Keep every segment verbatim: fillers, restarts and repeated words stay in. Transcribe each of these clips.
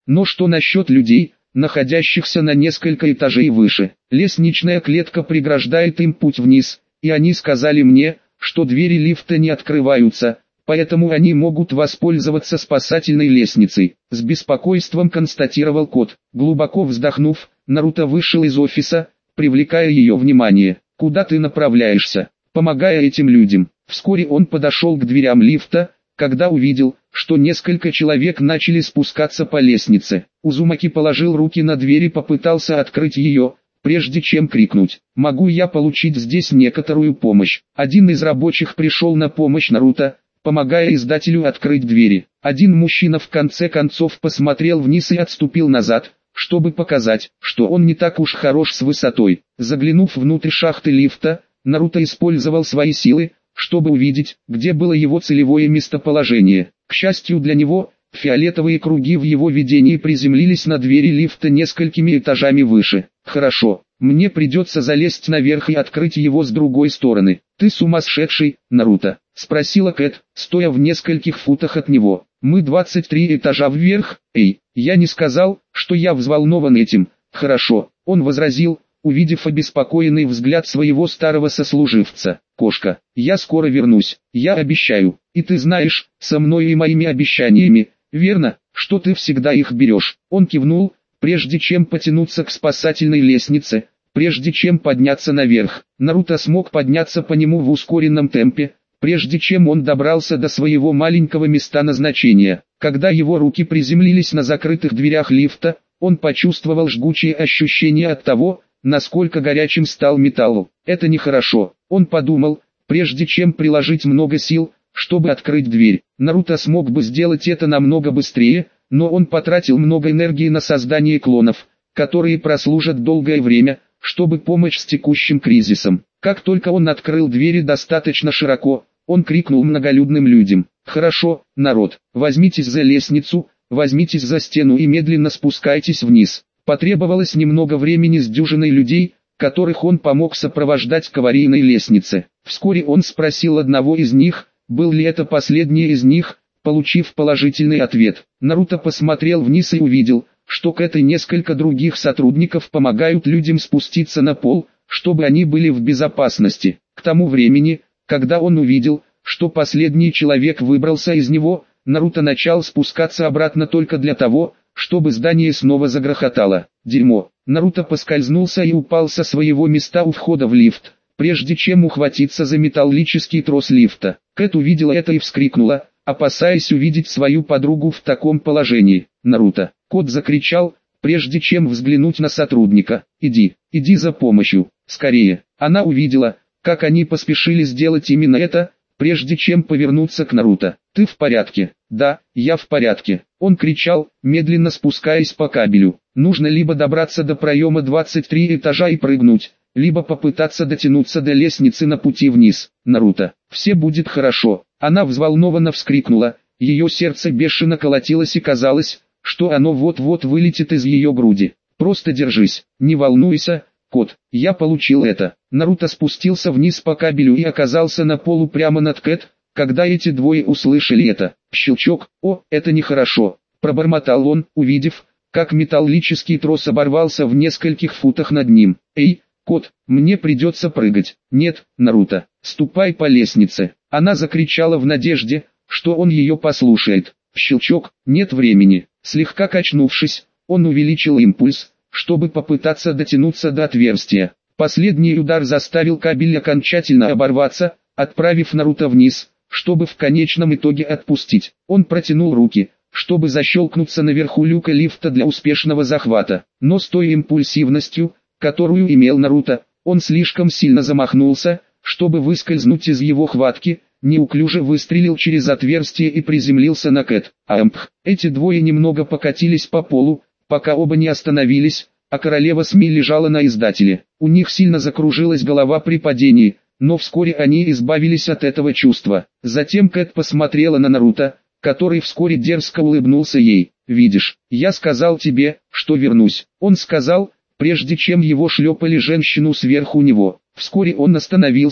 Но что насчет людей, находящихся на несколько этажей выше? Лестничная клетка преграждает им путь вниз, и они сказали мне, что двери лифта не открываются, поэтому они могут воспользоваться спасательной лестницей. С беспокойством констатировал кот. Глубоко вздохнув, Наруто вышел из офиса, привлекая ее внимание. «Куда ты направляешься?» Помогая этим людям. Вскоре он подошел к дверям лифта, когда увидел, что несколько человек начали спускаться по лестнице. Узумаки положил руки на дверь и попытался открыть ее, прежде чем крикнуть: «Могу я получить здесь некоторую помощь?» Один из рабочих пришел на помощь Наруто, помогая издателю открыть двери. Один мужчина в конце концов посмотрел вниз и отступил назад, чтобы показать, что он не так уж хорош с высотой. Заглянув внутрь шахты лифта, Наруто использовал свои силы, чтобы увидеть, где было его целевое местоположение. К счастью для него, фиолетовые круги в его видении приземлились на двери лифта несколькими этажами выше. «Хорошо, мне придется залезть наверх и открыть его с другой стороны». «Ты сумасшедший, Наруто?» — спросила Кэт, стоя в нескольких футах от него. «Мы двадцать три этажа вверх, эй, я не сказал, что я взволнован этим». «Хорошо», — он возразил, увидев обеспокоенный взгляд своего старого сослуживца. «Кошка, я скоро вернусь, я обещаю, и ты знаешь, со мной и моими обещаниями, верно, что ты всегда их берешь». Он кивнул, прежде чем потянуться к спасательной лестнице, прежде чем подняться наверх. Наруто смог подняться по нему в ускоренном темпе, прежде чем он добрался до своего маленького места назначения. Когда его руки приземлились на закрытых дверях лифта, он почувствовал жгучее ощущение от того, насколько горячим стал металл. Это нехорошо, он подумал, прежде чем приложить много сил, чтобы открыть дверь. Наруто смог бы сделать это намного быстрее, но он потратил много энергии на создание клонов, которые прослужат долгое время, чтобы помочь с текущим кризисом. Как только он открыл двери достаточно широко, он крикнул многолюдным людям: «Хорошо, народ, возьмитесь за лестницу, возьмитесь за стену и медленно спускайтесь вниз». Потребовалось немного времени с дюжиной людей, которых он помог сопровождать к аварийной лестнице. Вскоре он спросил одного из них, был ли это последний из них. Получив положительный ответ, Наруто посмотрел вниз и увидел, что Кэт и несколько других сотрудников помогают людям спуститься на пол, чтобы они были в безопасности. К тому времени, когда он увидел, что последний человек выбрался из него, Наруто начал спускаться обратно только для того, чтобы здание снова загрохотало. Дерьмо. Наруто поскользнулся и упал со своего места у входа в лифт, прежде чем ухватиться за металлический трос лифта. Кэт увидела это и вскрикнула, опасаясь увидеть свою подругу в таком положении. «Наруто!» — кот закричал, прежде чем взглянуть на сотрудника. «Иди, иди за помощью, скорее!» Она увидела, как они поспешили сделать именно это, прежде чем повернуться к Наруто. «Ты в порядке?» «Да, я в порядке», — он кричал, медленно спускаясь по кабелю. «Нужно либо добраться до проема двадцать три этажа и прыгнуть, либо попытаться дотянуться до лестницы на пути вниз. Наруто, все будет хорошо». Она взволнованно вскрикнула, ее сердце бешено колотилось и казалось, что оно вот-вот вылетит из ее груди. «Просто держись, не волнуйся, кот, я получил это». Наруто спустился вниз по кабелю и оказался на полу прямо над Кэт, когда эти двое услышали это. Щелчок. «О, это нехорошо», — пробормотал он, увидев, как металлический трос оборвался в нескольких футах над ним. «Эй, кот, мне придется прыгать». «Нет, Наруто, ступай по лестнице». Она закричала в надежде, что он ее послушает. Щелчок. «Нет времени». Слегка качнувшись, он увеличил импульс, чтобы попытаться дотянуться до отверстия. Последний удар заставил кабель окончательно оборваться, отправив Наруто вниз, чтобы в конечном итоге отпустить. Он протянул руки, чтобы защелкнуться наверху люка лифта для успешного захвата. Но с той импульсивностью, которую имел Наруто, он слишком сильно замахнулся, чтобы выскользнуть из его хватки, неуклюже выстрелил через отверстие и приземлился на Кэт. Ампх. Эти двое немного покатились по полу, пока оба не остановились, а королева СМИ лежала на издателе. У них сильно закружилась голова при падении, но вскоре они избавились от этого чувства. Затем Кэт посмотрела на Наруто, который вскоре дерзко улыбнулся ей. «Видишь, я сказал тебе, что вернусь», — он сказал, прежде чем его шлепали женщину сверху него. Вскоре он остановился,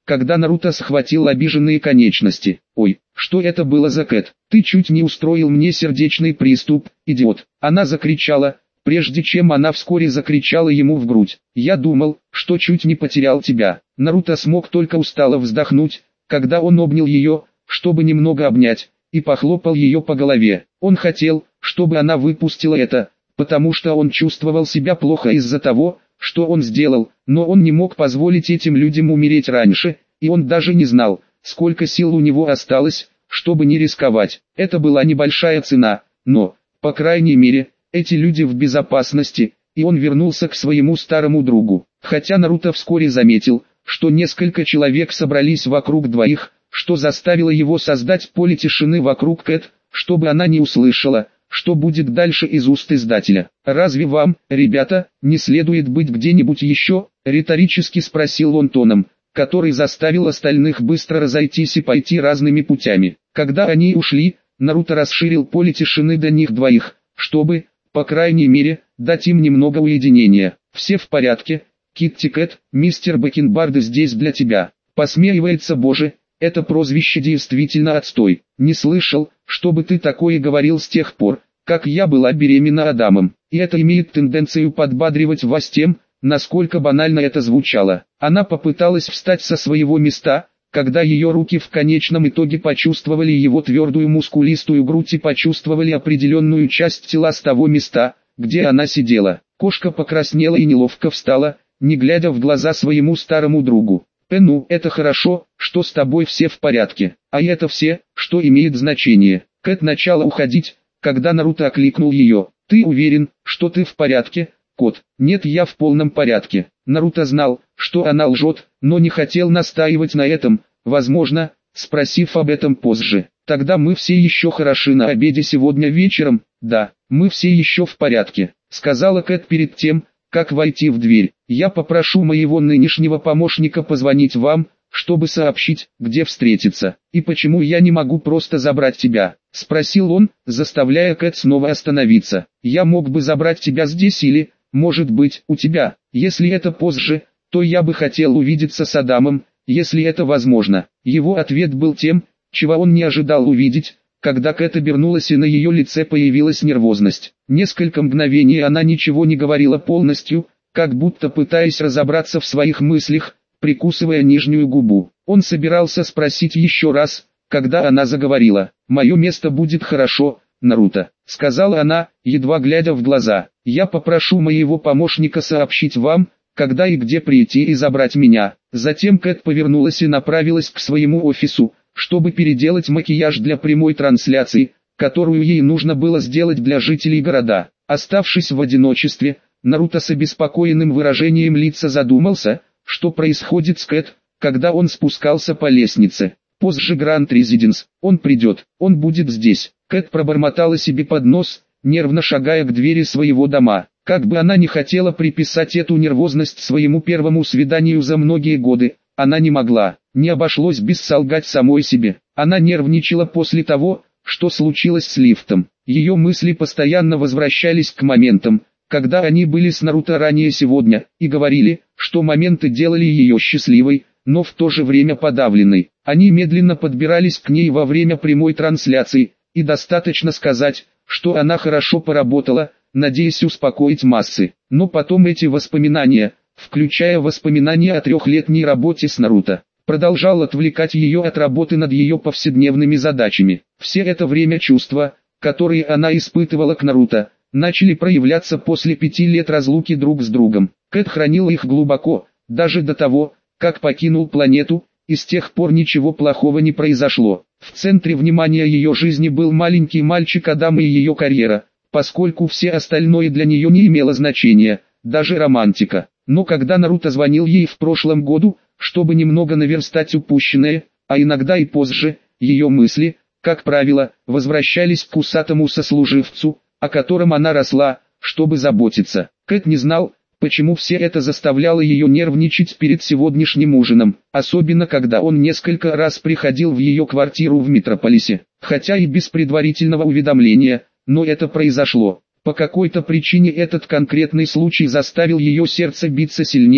когда Наруто схватил обиженные конечности. «Ой, что это было за Кэт? Ты чуть не устроил мне сердечный приступ, идиот!» Она закричала, прежде чем она вскоре закричала ему в грудь. «Я думал, что чуть не потерял тебя». Наруто смог только устало вздохнуть, когда он обнял ее, чтобы немного обнять, и похлопал ее по голове. Он хотел, чтобы она выпустила это, потому что он чувствовал себя плохо из-за того, что он сделал, но он не мог позволить этим людям умереть раньше, и он даже не знал, сколько сил у него осталось, чтобы не рисковать. Это была небольшая цена, но, по крайней мере, эти люди в безопасности, и он вернулся к своему старому другу. Хотя Наруто вскоре заметил, что несколько человек собрались вокруг двоих, что заставило его создать поле тишины вокруг Кэт, чтобы она не услышала, что будет дальше из уст издателя. «Разве вам, ребята, не следует быть где-нибудь еще?» — риторически спросил он тоном, который заставил остальных быстро разойтись и пойти разными путями. Когда они ушли, Наруто расширил поле тишины до них двоих, чтобы, по крайней мере, дать им немного уединения. «Все в порядке, Китти Кэт, мистер Бакенбард здесь для тебя». Посмеивается. «Боже, это прозвище действительно отстой. Не слышал, чтобы ты такое говорил с тех пор, как я была беременна Адамом». И это имеет тенденцию подбадривать вас тем, насколько банально это звучало. Она попыталась встать со своего места, когда ее руки в конечном итоге почувствовали его твердую мускулистую грудь и почувствовали определенную часть тела с того места, где она сидела. Кошка покраснела и неловко встала, не глядя в глаза своему старому другу. «Э, ну, это хорошо, что с тобой все в порядке, а это все, что имеет значение». Кэт начала уходить, когда Наруто окликнул ее. «Ты уверен, что ты в порядке, кот?» «Нет, я в полном порядке». Наруто знал, что она лжет, но не хотел настаивать на этом, возможно, спросив об этом позже. «Тогда мы все еще хороши на обеде сегодня вечером?» «Да, мы все еще в порядке», — сказала Кэт перед тем, как войти в дверь. «Я попрошу моего нынешнего помощника позвонить вам, чтобы сообщить, где встретиться. И почему я не могу просто забрать тебя?» — спросил он, заставляя Кэт снова остановиться. «Я мог бы забрать тебя здесь или, может быть, у тебя. Если это позже, то я бы хотел увидеться с Адамом, если это возможно». Его ответ был тем, чего он не ожидал увидеть, когда Кэт обернулась и на ее лице появилась нервозность. Несколько мгновений она ничего не говорила полностью, как будто пытаясь разобраться в своих мыслях, прикусывая нижнюю губу. Он собирался спросить еще раз, когда она заговорила. «Мое место будет хорошо, Наруто», — сказала она, едва глядя в глаза. «Я попрошу моего помощника сообщить вам, когда и где прийти и забрать меня». Затем Кэт повернулась и направилась к своему офису, чтобы переделать макияж для прямой трансляции, которую ей нужно было сделать для жителей города. Оставшись в одиночестве, Наруто с обеспокоенным выражением лица задумался, что происходит с Кэт, когда он спускался по лестнице. Позже Гранд Резиденс, он придет, он будет здесь. Кэт пробормотала себе под нос, нервно шагая к двери своего дома. Как бы она ни хотела приписать эту нервозность своему первому свиданию за многие годы, она не могла, не обошлось без солгать самой себе. Она нервничала после того, что случилось с лифтом. Ее мысли постоянно возвращались к моментам, когда они были с Наруто ранее сегодня, и говорили, что моменты делали ее счастливой, но в то же время подавленной. Они медленно подбирались к ней во время прямой трансляции, и достаточно сказать, что она хорошо поработала, надеясь успокоить массы. Но потом эти воспоминания, включая воспоминания о трехлетней работе с Наруто, продолжал отвлекать ее от работы над ее повседневными задачами. Все это время чувства, которые она испытывала к Наруто, начали проявляться после пяти лет разлуки друг с другом. Кэт хранила их глубоко, даже до того, как покинул планету, и с тех пор ничего плохого не произошло. В центре внимания ее жизни был маленький мальчик Адам и ее карьера, поскольку все остальное для нее не имело значения, даже романтика. Но когда Наруто звонил ей в прошлом году, чтобы немного наверстать упущенное, а иногда и позже, ее мысли, как правило, возвращались к усатому сослуживцу, о котором она росла, чтобы заботиться. Кэт не знал, почему все это заставляло ее нервничать перед сегодняшним ужином, особенно когда он несколько раз приходил в ее квартиру в Метрополисе, хотя и без предварительного уведомления, но это произошло. По какой-то причине этот конкретный случай заставил ее сердце биться сильнее,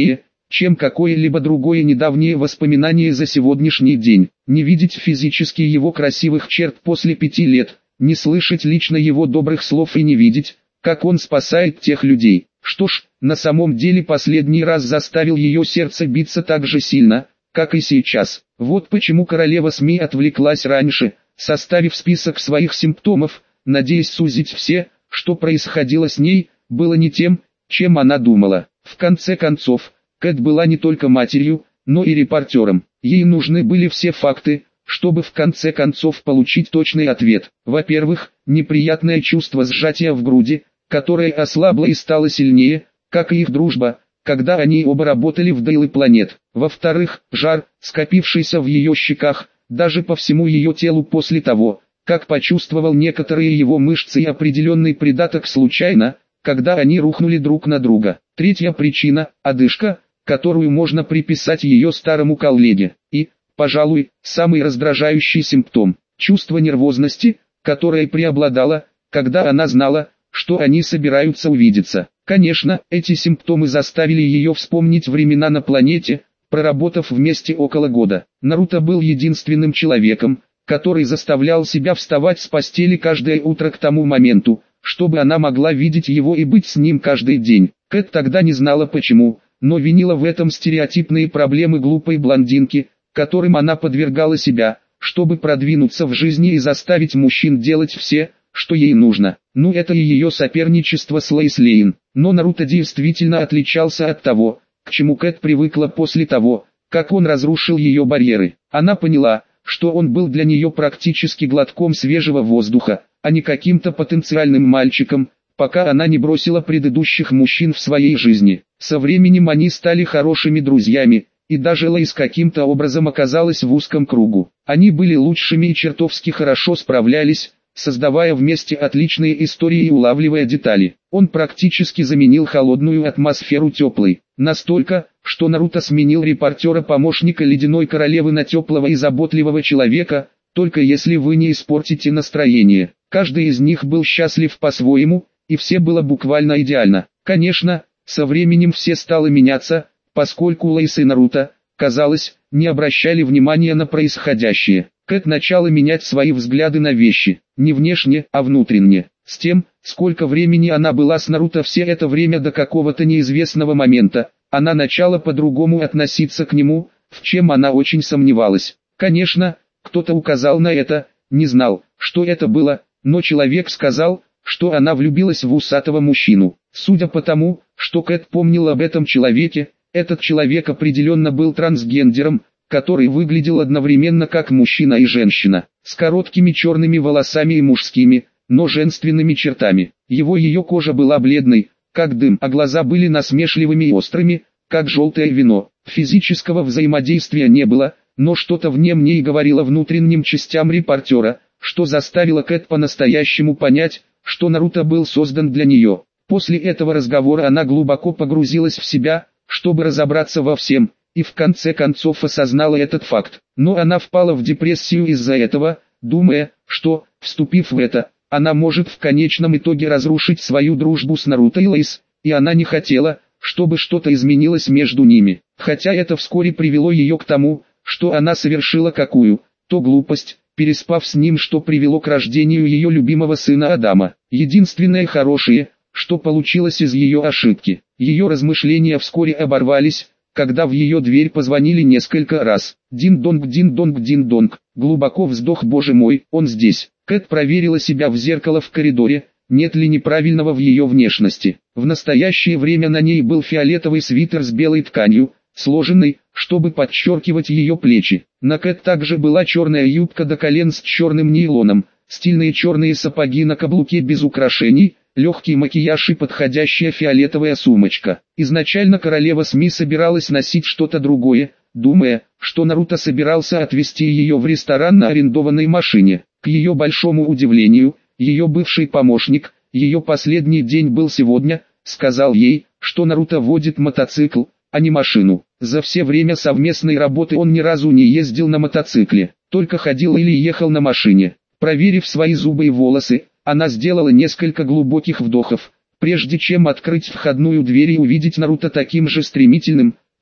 чем какое-либо другое недавнее воспоминание за сегодняшний день. Не видеть физически его красивых черт после пяти лет, не слышать лично его добрых слов и не видеть, как он спасает тех людей. Что ж, на самом деле последний раз заставил ее сердце биться так же сильно, как и сейчас. Вот почему королева СМИ отвлеклась раньше, составив список своих симптомов, надеясь сузить все, что происходило с ней, было не тем, чем она думала. В конце концов, Кэт была не только матерью, но и репортером. Ей нужны были все факты, чтобы в конце концов получить точный ответ. Во-первых, неприятное чувство сжатия в груди, которое ослабло и стало сильнее, как и их дружба, когда они оба работали в Daily Planet. Во-вторых, жар, скопившийся в ее щеках, даже по всему ее телу после того, как почувствовал некоторые его мышцы и определенный придаток случайно, когда они рухнули друг на друга. Третья причина – одышка, которую можно приписать ее старому коллеге. И, пожалуй, самый раздражающий симптом – чувство нервозности, которое преобладало, когда она знала, что они собираются увидеться. Конечно, эти симптомы заставили ее вспомнить времена на планете, проработав вместе около года. Наруто был единственным человеком, который заставлял себя вставать с постели каждое утро к тому моменту, чтобы она могла видеть его и быть с ним каждый день. Кэт тогда не знала почему, но винила в этом стереотипные проблемы глупой блондинки, которым она подвергала себя, чтобы продвинуться в жизни и заставить мужчин делать все, что ей нужно. Ну это и ее соперничество с Лоис Лейн. Но Наруто действительно отличался от того, к чему Кэт привыкла после того, как он разрушил ее барьеры. Она поняла, что он был для нее практически глотком свежего воздуха, а не каким-то потенциальным мальчиком, пока она не бросила предыдущих мужчин в своей жизни. Со временем они стали хорошими друзьями, и даже Лоис каким-то образом оказалась в узком кругу. Они были лучшими и чертовски хорошо справлялись, создавая вместе отличные истории и улавливая детали. Он практически заменил холодную атмосферу теплой. Настолько, что Наруто сменил репортера-помощника Ледяной Королевы на теплого и заботливого человека, только если вы не испортите настроение. Каждый из них был счастлив по-своему, и все было буквально идеально. Конечно, со временем все стало меняться, поскольку Лоис и Наруто, казалось, не обращали внимания на происходящее. Кэт начала менять свои взгляды на вещи, не внешне, а внутренне. С тем, сколько времени она была с Наруто все это время до какого-то неизвестного момента, она начала по-другому относиться к нему, в чем она очень сомневалась. Конечно, кто-то указал на это, не знал, что это было, но человек сказал, что она влюбилась в усатого мужчину. Судя по тому, что Кэт помнила об этом человеке, этот человек определенно был трансгендером, который выглядел одновременно как мужчина и женщина, с короткими черными волосами и мужскими, но женственными чертами. Его ее кожа была бледной, как дым, а глаза были насмешливыми и острыми, как желтое вино. Физического взаимодействия не было, но что-то в нем не и говорило внутренним частям репортера, что заставило Кэт по-настоящему понять, что Наруто был создан для нее. После этого разговора она глубоко погрузилась в себя, чтобы разобраться во всем, и в конце концов осознала этот факт. Но она впала в депрессию из-за этого, думая, что, вступив в это, она может в конечном итоге разрушить свою дружбу с Наруто и Лоис, и она не хотела, чтобы что-то изменилось между ними. Хотя это вскоре привело ее к тому, что она совершила какую-то глупость, переспав с ним, что привело к рождению ее любимого сына Адама. Единственное хорошее, что получилось из ее ошибки. Ее размышления вскоре оборвались, когда в ее дверь позвонили несколько раз. Дин-донг, дин-донг, дин-донг. Глубоко вздох, боже мой, он здесь. Кэт проверила себя в зеркало в коридоре, нет ли неправильного в ее внешности. В настоящее время на ней был фиолетовый свитер с белой тканью, сложенный, чтобы подчеркивать ее плечи. На Кэт также была черная юбка до колен с черным нейлоном, стильные черные сапоги на каблуке без украшений, легкий макияж и подходящая фиолетовая сумочка. Изначально королева СМИ собиралась носить что-то другое, думая, что Наруто собирался отвезти ее в ресторан на арендованной машине. К ее большому удивлению, ее бывший помощник, ее последний день был сегодня, сказал ей, что Наруто водит мотоцикл, а не машину. За все время совместной работы он ни разу не ездил на мотоцикле, только ходил или ехал на машине. Проверив свои зубы и волосы, она сделала несколько глубоких вдохов, прежде чем открыть входную дверь и увидеть Наруто таким же стремительным,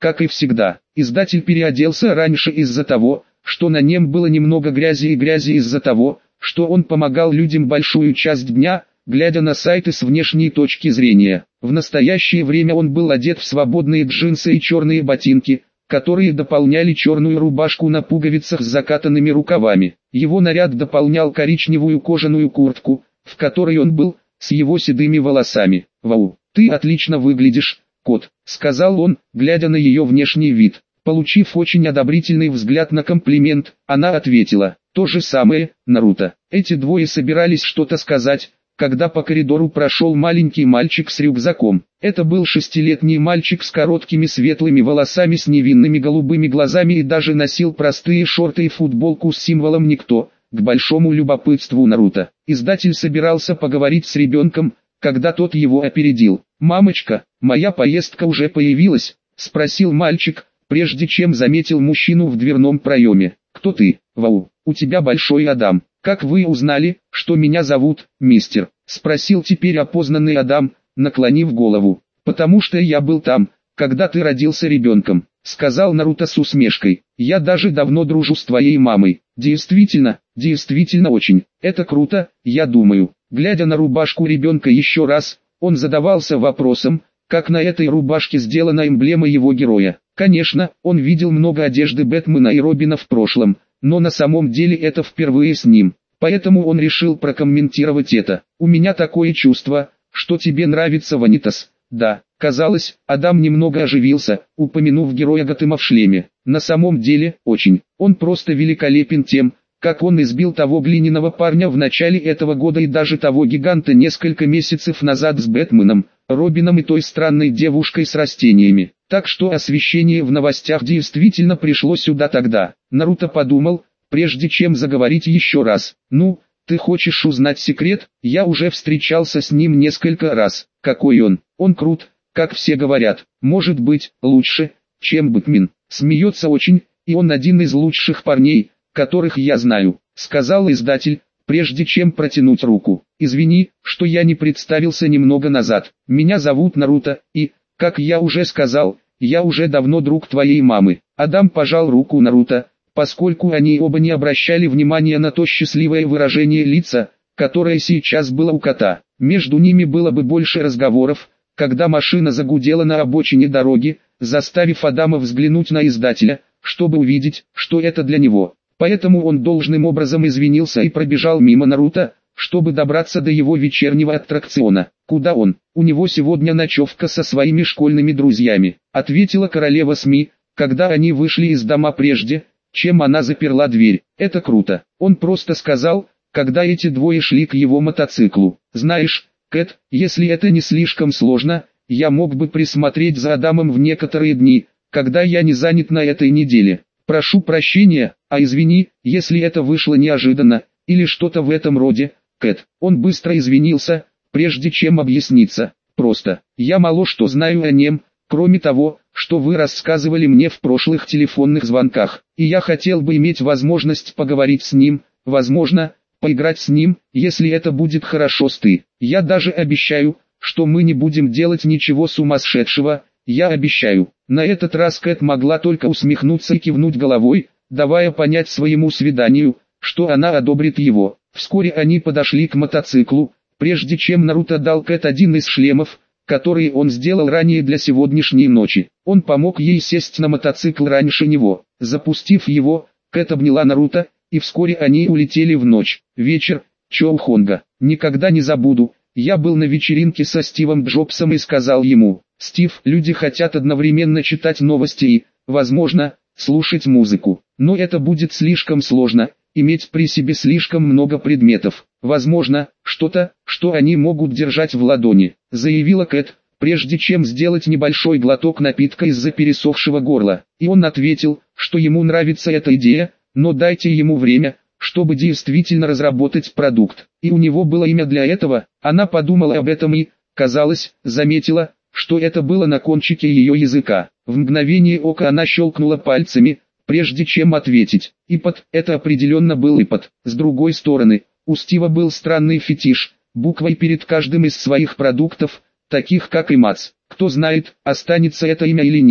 как и всегда. Издатель переоделся раньше из-за того, что на нем было немного грязи и грязи из-за того, что он помогал людям большую часть дня, глядя на сайты с внешней точки зрения. В настоящее время он был одет в свободные джинсы и черные ботинки, которые дополняли черную рубашку на пуговицах с закатанными рукавами. Его наряд дополнял коричневую кожаную куртку, в которой он был, с его седыми волосами. «Вау, ты отлично выглядишь, кот», — сказал он, глядя на ее внешний вид. Получив очень одобрительный взгляд на комплимент, она ответила: «То же самое, Наруто». Эти двое собирались что-то сказать, когда по коридору прошел маленький мальчик с рюкзаком. Это был шестилетний мальчик с короткими светлыми волосами, с невинными голубыми глазами и даже носил простые шорты и футболку с символом «Никто», к большому любопытству Наруто. Издатель собирался поговорить с ребенком, когда тот его опередил. «Мамочка, моя поездка уже появилась?» — спросил мальчик, прежде чем заметил мужчину в дверном проеме. «Кто ты?» «Вау, у тебя большой Адам. Как вы узнали, что меня зовут, мистер?» — спросил теперь опознанный Адам, наклонив голову. «Потому что я был там, когда ты родился ребенком», — сказал Наруто с усмешкой. «Я даже давно дружу с твоей мамой». «Действительно, действительно очень. Это круто, я думаю». Глядя на рубашку ребенка еще раз, он задавался вопросом, как на этой рубашке сделана эмблема его героя. Конечно, он видел много одежды Бэтмена и Робина в прошлом, но на самом деле это впервые с ним. Поэтому он решил прокомментировать это. «У меня такое чувство, что тебе нравится Ванитас». «Да». Казалось, Адам немного оживился, упомянув героя Готэма в шлеме. На самом деле, очень. Он просто великолепен тем, как он избил того глиняного парня в начале этого года и даже того гиганта несколько месяцев назад с Бэтменом, Робином и той странной девушкой с растениями. Так что освещение в новостях действительно пришло сюда тогда. Наруто подумал, прежде чем заговорить еще раз. «Ну, ты хочешь узнать секрет? Я уже встречался с ним несколько раз. Какой он? Он крут, как все говорят. Может быть, лучше, чем Бэтмен. Смеется очень, и он один из лучших парней, которых я знаю», — сказал издатель, прежде чем протянуть руку. «Извини, что я не представился немного назад. Меня зовут Наруто, и, как я уже сказал, я уже давно друг твоей мамы». Адам пожал руку Наруто, поскольку они оба не обращали внимания на то счастливое выражение лица, которое сейчас было у кота. Между ними было бы больше разговоров, когда машина загудела на обочине дороги, заставив Адама взглянуть на издателя, чтобы увидеть, что это для него. Поэтому он должным образом извинился и пробежал мимо Наруто, чтобы добраться до его вечернего аттракциона. «Куда он? У него сегодня ночевка со своими школьными друзьями», — ответила королева СМИ, когда они вышли из дома прежде, чем она заперла дверь. «Это круто», — он просто сказал, когда эти двое шли к его мотоциклу. «Знаешь, Кэт, если это не слишком сложно, я мог бы присмотреть за Адамом в некоторые дни, когда я не занят на этой неделе. Прошу прощения, а извини, если это вышло неожиданно, или что-то в этом роде, Кэт». Он быстро извинился, прежде чем объясниться. «Просто, я мало что знаю о нем, кроме того, что вы рассказывали мне в прошлых телефонных звонках, и я хотел бы иметь возможность поговорить с ним, возможно, поиграть с ним, если это будет хорошо с ты. Я даже обещаю, что мы не будем делать ничего сумасшедшего, я обещаю». На этот раз Кэт могла только усмехнуться и кивнуть головой, давая понять своему свиданию, что она одобрит его. Вскоре они подошли к мотоциклу, прежде чем Наруто дал Кэт один из шлемов, который он сделал ранее для сегодняшней ночи. Он помог ей сесть на мотоцикл раньше него. Запустив его, Кэт обняла Наруто, и вскоре они улетели в ночь. Вечер, Чоухонга. «Никогда не забуду, я был на вечеринке со Стивом Джобсом и сказал ему: Стив, люди хотят одновременно читать новости и, возможно, слушать музыку. Но это будет слишком сложно, иметь при себе слишком много предметов. Возможно, что-то, что они могут держать в ладони», — заявила Кэт, прежде чем сделать небольшой глоток напитка из-за пересохшего горла. И он ответил, что ему нравится эта идея, но дайте ему время, чтобы действительно разработать продукт. И у него было имя для этого. Она подумала об этом и, казалось, заметила, что это было на кончике ее языка. В мгновение ока она щелкнула пальцами, прежде чем ответить. Ипот, это определенно был Ипот. С другой стороны, у Стива был странный фетиш, буквой перед каждым из своих продуктов, таких как Имац. Кто знает, останется это имя или нет.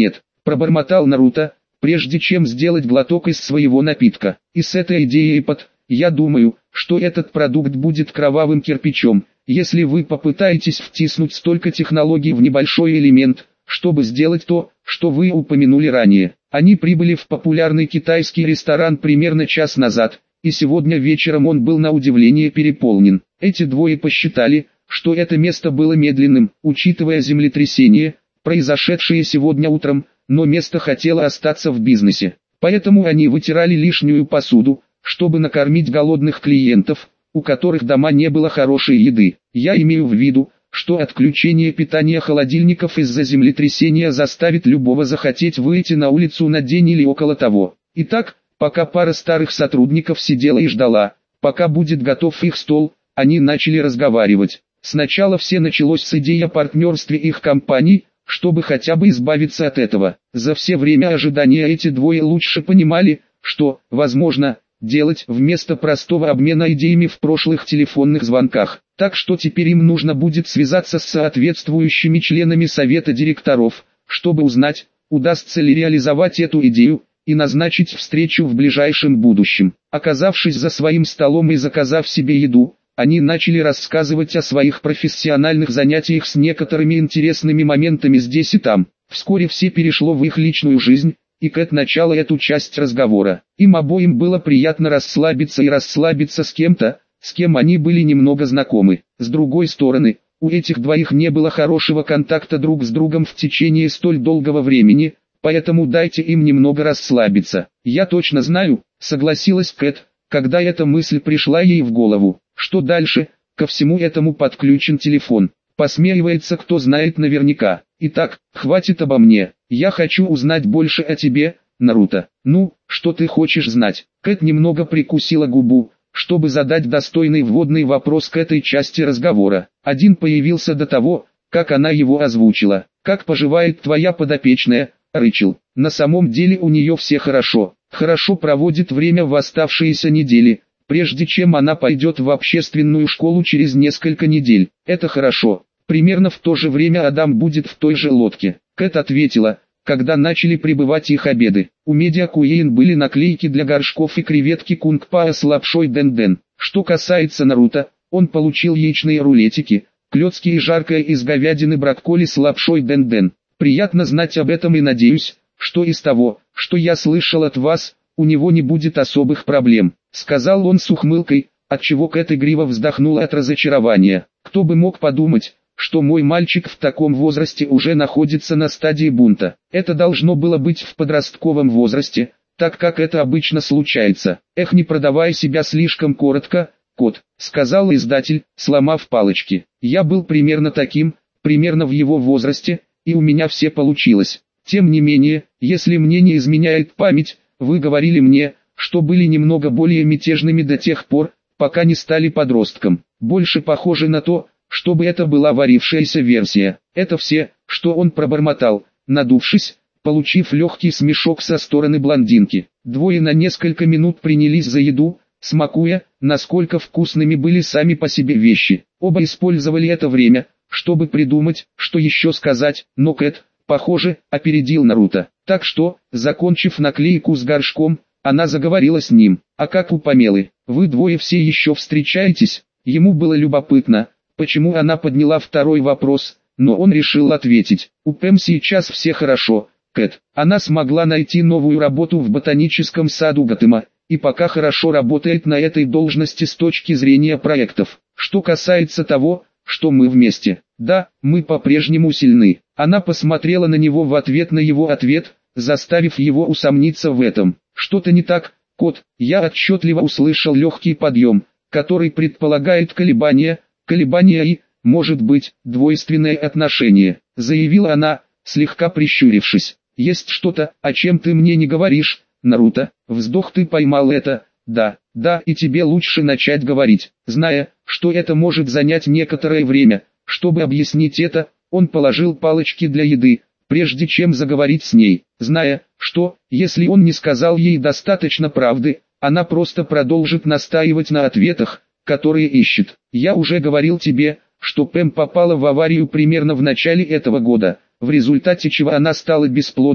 пробормотал Наруто, прежде чем сделать глоток из своего напитка. И с этой идеей под, я думаю, что этот продукт будет кровавым кирпичом, если вы попытаетесь втиснуть столько технологий в небольшой элемент, чтобы сделать то, что вы упомянули ранее. Они прибыли в популярный китайский ресторан примерно час назад, и сегодня вечером он был на удивление переполнен. Эти двое посчитали, что это место было медленным, учитывая землетрясение, произошедшее сегодня утром, но место хотело остаться в бизнесе. Поэтому они вытирали лишнюю посуду, чтобы накормить голодных клиентов, у которых дома не было хорошей еды. Я имею в виду, что отключение питания холодильников из-за землетрясения заставит любого захотеть выйти на улицу на день или около того. Итак, пока пара старых сотрудников сидела и ждала, пока будет готов их стол, они начали разговаривать. Сначала все началось с идеи о партнерстве их компаний, чтобы хотя бы избавиться от этого. За все время ожидания эти двое лучше понимали, что, возможно, делать вместо простого обмена идеями в прошлых телефонных звонках. Так что теперь им нужно будет связаться с соответствующими членами совета директоров, чтобы узнать, удастся ли реализовать эту идею, и назначить встречу в ближайшем будущем. Оказавшись за своим столом и заказав себе еду, они начали рассказывать о своих профессиональных занятиях с некоторыми интересными моментами здесь и там. Вскоре все перешло в их личную жизнь, и Кэт начала эту часть разговора. Им обоим было приятно расслабиться и расслабиться с кем-то, с кем они были немного знакомы. С другой стороны, у этих двоих не было хорошего контакта друг с другом в течение столь долгого времени, поэтому дайте им немного расслабиться. Я точно знаю, согласилась Кэт, когда эта мысль пришла ей в голову. Что дальше? Ко всему этому подключен телефон. Посмеивается кто знает наверняка. Итак, хватит обо мне. Я хочу узнать больше о тебе, Наруто. Ну, что ты хочешь знать? Кэт немного прикусила губу, чтобы задать достойный вводный вопрос к этой части разговора. Один появился до того, как она его озвучила. Как поживает твоя подопечная, Рэйчел? На самом деле у нее все хорошо. Хорошо проводит время в оставшиеся недели, прежде чем она пойдет в общественную школу через несколько недель. Это хорошо. Примерно в то же время Адам будет в той же лодке. Кэт ответила, когда начали прибывать их обеды. У Медиа Куэйн были наклейки для горшков и креветки кунг-паа с лапшой дэн-дэн. Что касается Наруто, он получил яичные рулетики, клёцки и жаркое из говядины брокколи с лапшой дэн-дэн. Приятно знать об этом и надеюсь, что из того, что я слышал от вас, у него не будет особых проблем, сказал он с ухмылкой, отчего Кэт игриво вздохнула от разочарования. Кто бы мог подумать, что мой мальчик в таком возрасте уже находится на стадии бунта. Это должно было быть в подростковом возрасте, так как это обычно случается. Эх, не продавай себя слишком коротко, кот, сказал издатель, сломав палочки. Я был примерно таким, примерно в его возрасте, и у меня все получилось. Тем не менее, если мне не изменяет память, вы говорили мне, что были немного более мятежными до тех пор, пока не стали подростком. Больше похоже на то, чтобы это была варившаяся версия. Это все, что он пробормотал, надувшись, получив легкий смешок со стороны блондинки. Двое на несколько минут принялись за еду, смакуя, насколько вкусными были сами по себе вещи. Оба использовали это время, чтобы придумать, что еще сказать, но Кэт, похоже, опередил Наруто. Так что, закончив наклейку с горшком, она заговорила с ним. А как у Памелы, вы двое все еще встречаетесь? Ему было любопытно, почему она подняла второй вопрос, но он решил ответить. У Пэм сейчас все хорошо, Кэт. Она смогла найти новую работу в ботаническом саду Готэма, и пока хорошо работает на этой должности с точки зрения проектов. Что касается того, что мы вместе, да, мы по-прежнему сильны. Она посмотрела на него в ответ на его ответ, заставив его усомниться в этом. Что-то не так, кот. Я отчетливо услышал легкий подъем, который предполагает колебания, колебания и, может быть, двойственное отношение, заявила она, слегка прищурившись. Есть что-то, о чем ты мне не говоришь, Наруто. Вздох, ты поймал это. Да, да, и тебе лучше начать говорить, зная, что это может занять некоторое время. Чтобы объяснить это, он положил палочки для еды, прежде чем заговорить с ней, зная, что, если он не сказал ей достаточно правды, она просто продолжит настаивать на ответах, которые ищет. Я уже говорил тебе, что Пэм попала в аварию примерно в начале этого года, в результате чего она стала бесплодной,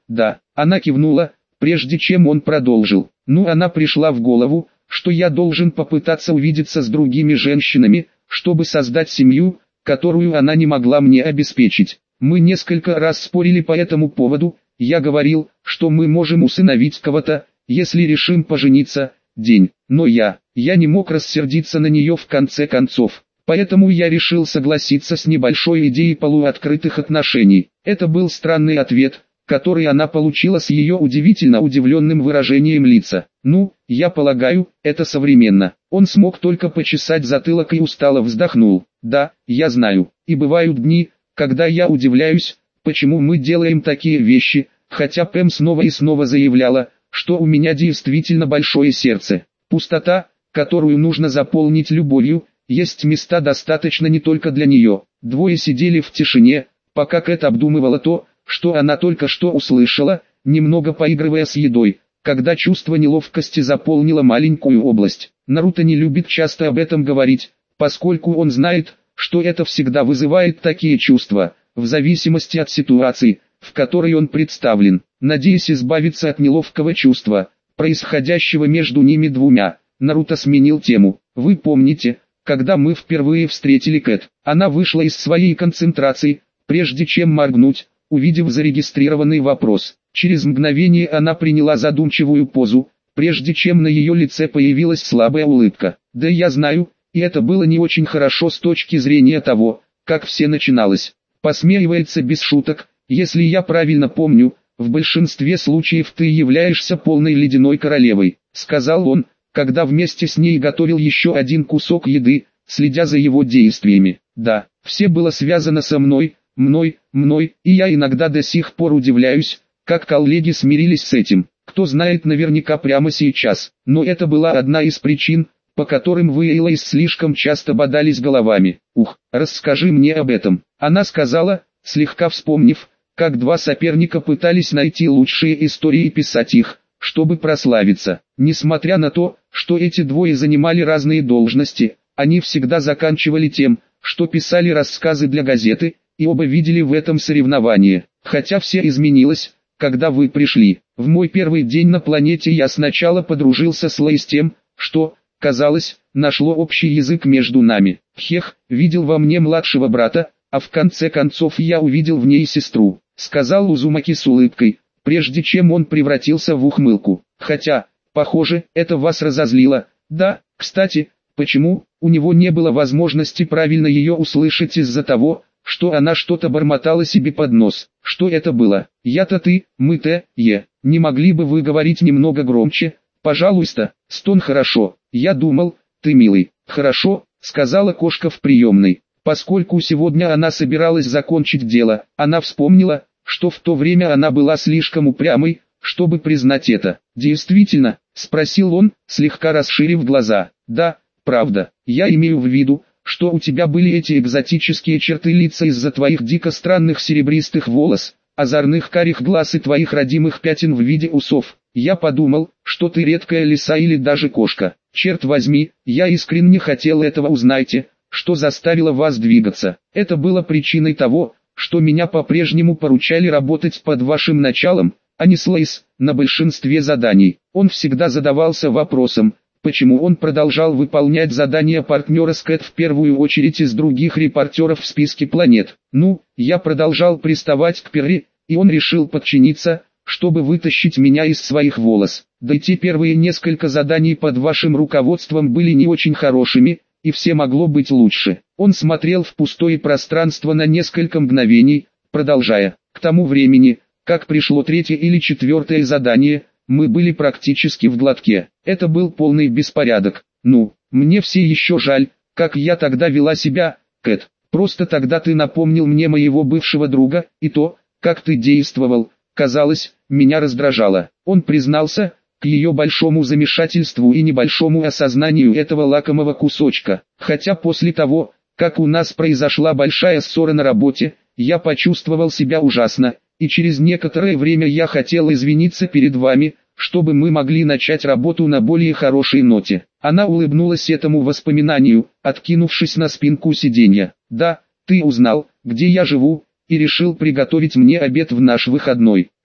Да, она кивнула, прежде чем он продолжил. Ну, она пришла в голову, что я должен попытаться увидеться с другими женщинами, чтобы создать семью, которую она не могла мне обеспечить. Мы несколько раз спорили по этому поводу, я говорил, что мы можем усыновить кого-то, если решим пожениться, день. Но я, я не мог рассердиться на нее в конце концов. Поэтому я решил согласиться с небольшой идеей полуоткрытых отношений. Это был странный ответ, который она получила с ее удивительно удивленным выражением лица. Ну, я полагаю, это современно. Он смог только почесать затылок и устало вздохнул. Да, я знаю, и бывают дни, когда я удивляюсь, почему мы делаем такие вещи, хотя Пэм снова и снова заявляла, что у меня действительно большое сердце. Пустота, которую нужно заполнить любовью, есть места достаточно не только для нее. Двое сидели в тишине, пока Кэт обдумывала то, что она только что услышала, немного поигрывая с едой, когда чувство неловкости заполнило маленькую область. Наруто не любит часто об этом говорить, поскольку он знает, что это всегда вызывает такие чувства, в зависимости от ситуации, в которой он представлен. Надеясь избавиться от неловкого чувства, происходящего между ними двумя, Наруто сменил тему. Вы помните, когда мы впервые встретили Кэт, она вышла из своей концентрации, прежде чем моргнуть, увидев зарегистрированный вопрос. Через мгновение она приняла задумчивую позу, прежде чем на ее лице появилась слабая улыбка. Да я знаю, и это было не очень хорошо с точки зрения того, как все начиналось. Посмеивается без шуток, если я правильно помню, в большинстве случаев ты являешься полной ледяной королевой, сказал он, когда вместе с ней готовил еще один кусок еды, следя за его действиями. Да, все было связано со мной, мной, мной, и я иногда до сих пор удивляюсь, как коллеги смирились с этим. Кто знает наверняка прямо сейчас, но это была одна из причин, по которым вы и Лейс слишком часто бодались головами. Ух, расскажи мне об этом. Она сказала, слегка вспомнив, как два соперника пытались найти лучшие истории и писать их, чтобы прославиться. Несмотря на то, что эти двое занимали разные должности, они всегда заканчивали тем, что писали рассказы для газеты, и оба видели в этом соревнование. Хотя все изменилось, когда вы пришли. В мой первый день на планете я сначала подружился с Лей с тем, что, казалось, нашло общий язык между нами. Хех, видел во мне младшего брата, а в конце концов я увидел в ней сестру, сказал Узумаки с улыбкой, прежде чем он превратился в ухмылку. Хотя, похоже, это вас разозлило. Да, кстати, почему? У него не было возможности правильно ее услышать из-за того, что она что-то бормотала себе под нос. Что это было? Я-то ты, мы-то, е. Не могли бы вы говорить немного громче? Пожалуйста, стон хорошо. Я думал, ты милый. Хорошо, сказала кошка в приемной. Поскольку сегодня она собиралась закончить дело, она вспомнила, что в то время она была слишком упрямой, чтобы признать это. Действительно, спросил он, слегка расширив глаза. Да, правда, я имею в виду, что у тебя были эти экзотические черты лица из-за твоих дико странных серебристых волос, озорных карих глаз и твоих родимых пятен в виде усов. Я подумал, что ты редкая лиса или даже кошка. Черт возьми, я искренне хотел этого узнайте, что заставило вас двигаться. Это было причиной того, что меня по-прежнему поручали работать под вашим началом, а не с Лейс, на большинстве заданий. Он всегда задавался вопросом, почему он продолжал выполнять задания партнера с Кэт в первую очередь из других репортеров в списке планет. Ну, я продолжал приставать к Перри, и он решил подчиниться, чтобы вытащить меня из своих волос. Да и те первые несколько заданий под вашим руководством были не очень хорошими, и все могло быть лучше. Он смотрел в пустое пространство на несколько мгновений, продолжая. К тому времени, как пришло третье или четвертое задание, мы были практически в глотке. Это был полный беспорядок. Ну, мне все еще жаль, как я тогда вела себя, Кэт. Просто тогда ты напомнил мне моего бывшего друга, и то, как ты действовал, казалось, меня раздражало. Он признался, к ее большому замешательству и небольшому осознанию этого лакомого кусочка. Хотя после того, как у нас произошла большая ссора на работе, я почувствовал себя ужасно, и через некоторое время я хотел извиниться перед вами, чтобы мы могли начать работу на более хорошей ноте. Она улыбнулась этому воспоминанию, откинувшись на спинку сиденья. Да, ты узнал, где я живу, и решил приготовить мне обед в наш выходной. И,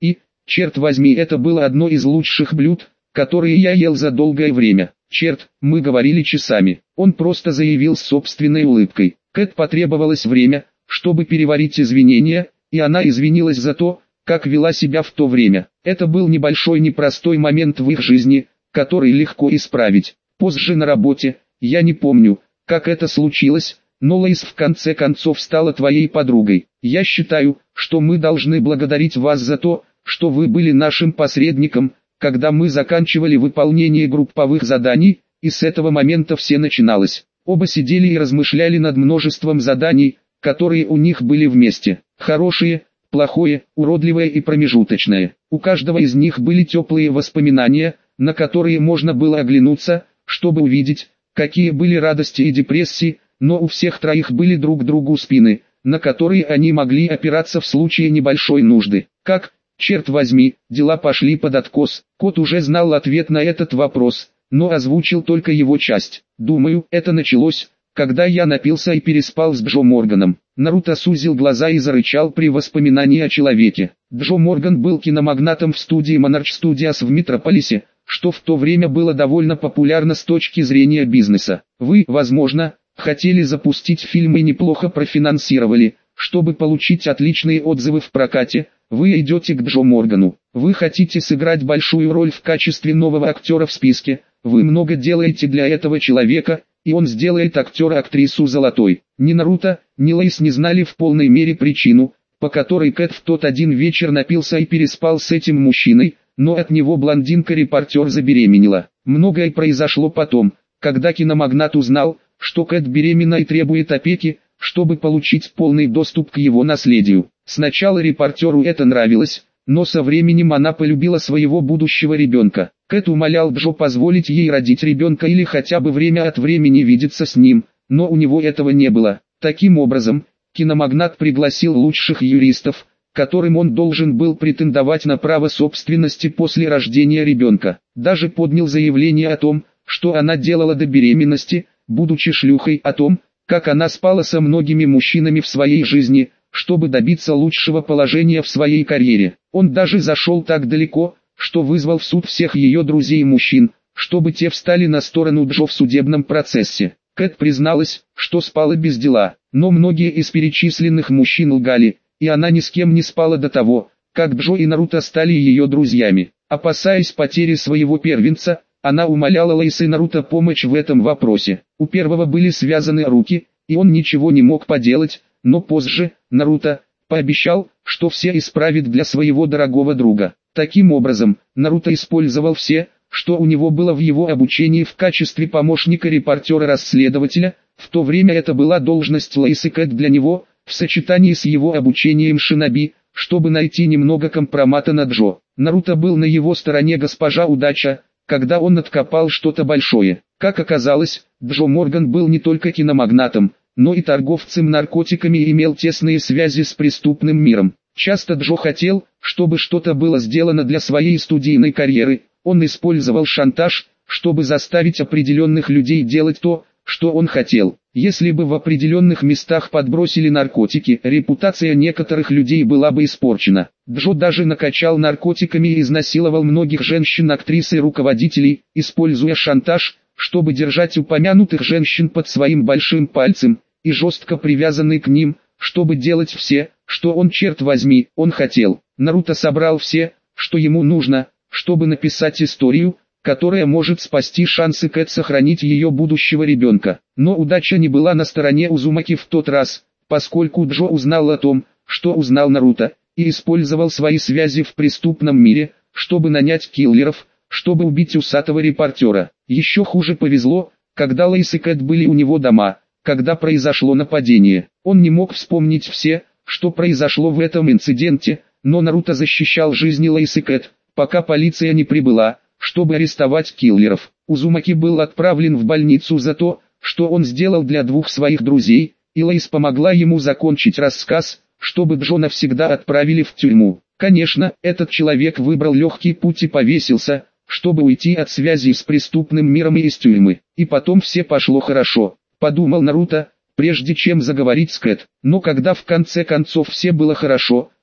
Черт возьми, это было одно из лучших блюд, которые я ел за долгое время. Черт, мы говорили часами. Он просто заявил с собственной улыбкой. Кэт потребовалось время, чтобы переварить извинения, и она извинилась за то, как вела себя в то время. Это был небольшой непростой момент в их жизни, который легко исправить. Позже на работе, я не помню, как это случилось, но Лейс в конце концов стала твоей подругой. Я считаю, что мы должны благодарить вас за то, что вы были нашим посредником, когда мы заканчивали выполнение групповых заданий, и с этого момента все начиналось. Оба сидели и размышляли над множеством заданий, которые у них были вместе. Хорошие, плохое, уродливое и промежуточное. У каждого из них были теплые воспоминания, на которые можно было оглянуться, чтобы увидеть, какие были радости и депрессии, но у всех троих были друг другу спины, на которые они могли опираться в случае небольшой нужды. Как, черт возьми, дела пошли под откос? Кот уже знал ответ на этот вопрос, но озвучил только его часть. Думаю, это началось, когда я напился и переспал с Джо Морганом. Наруто сузил глаза и зарычал при воспоминании о человеке. Джо Морган был киномагнатом в студии Monarch Studios в Метрополисе, что в то время было довольно популярно с точки зрения бизнеса. Вы, возможно, хотели запустить фильм и неплохо профинансировали, чтобы получить отличные отзывы в прокате. Вы идете к Джо Моргану. Вы хотите сыграть большую роль в качестве нового актера в списке. Вы много делаете для этого человека, и он сделает актера-актрису золотой. Ни Наруто, ни Лейс не знали в полной мере причину, по которой Кэт в тот один вечер напился и переспал с этим мужчиной, но от него блондинка-репортер забеременела. Многое произошло потом, когда киномагнат узнал, что Кэт беременна и требует опеки, чтобы получить полный доступ к его наследию. Сначала репортеру это нравилось, но со временем она полюбила своего будущего ребенка. Кэт умолял Джо позволить ей родить ребенка или хотя бы время от времени видеться с ним, но у него этого не было. Таким образом, киномагнат пригласил лучших юристов, которым он должен был претендовать на право собственности после рождения ребенка. Даже поднял заявление о том, что она делала до беременности, будучи шлюхой, о том, как она спала со многими мужчинами в своей жизни, чтобы добиться лучшего положения в своей карьере. Он даже зашел так далеко, что вызвал в суд всех ее друзей-мужчин, чтобы те встали на сторону Джо в судебном процессе. Кэт призналась, что спала без дела, но многие из перечисленных мужчин лгали, и она ни с кем не спала до того, как Джо и Наруто стали ее друзьями. Опасаясь потери своего первенца, она умоляла Лейс и Наруто помочь в этом вопросе. У первого были связаны руки, и он ничего не мог поделать, но позже, Наруто, пообещал, что все исправит для своего дорогого друга. Таким образом, Наруто использовал все, что у него было в его обучении в качестве помощника репортера-расследователя. В то время это была должность Лейс и Кэт для него, в сочетании с его обучением шиноби, чтобы найти немного компромата на Джо. Наруто был на его стороне госпожа Удача, когда он откопал что-то большое. Как оказалось, Джо Морган был не только киномагнатом, но и торговцем наркотиками и имел тесные связи с преступным миром. Часто Джо хотел, чтобы что-то было сделано для своей студийной карьеры. Он использовал шантаж, чтобы заставить определенных людей делать то, что он хотел. Если бы в определенных местах подбросили наркотики, репутация некоторых людей была бы испорчена. Джо даже накачал наркотиками и изнасиловал многих женщин, актрис и руководителей, используя шантаж, чтобы держать упомянутых женщин под своим большим пальцем, и жестко привязанный к ним, чтобы делать все, что он, черт возьми, он хотел. Наруто собрал все, что ему нужно, чтобы написать историю, которая может спасти шансы Кэт сохранить ее будущего ребенка. Но удача не была на стороне Узумаки в тот раз, поскольку Джо узнал о том, что узнал Наруто, и использовал свои связи в преступном мире, чтобы нанять киллеров, чтобы убить усатого репортера. Еще хуже повезло, когда Лейс и Кэт были у него дома, когда произошло нападение. Он не мог вспомнить все, что произошло в этом инциденте, но Наруто защищал жизни Лейс и Кэт, пока полиция не прибыла, чтобы арестовать киллеров. Узумаки был отправлен в больницу за то, что он сделал для двух своих друзей, и Лейс помогла ему закончить рассказ, чтобы Джо навсегда отправили в тюрьму. Конечно, этот человек выбрал легкий путь и повесился, чтобы уйти от связи с преступным миром и из тюрьмы. И потом все пошло хорошо, подумал Наруто, прежде чем заговорить с Кэт. Но когда в конце концов все было хорошо,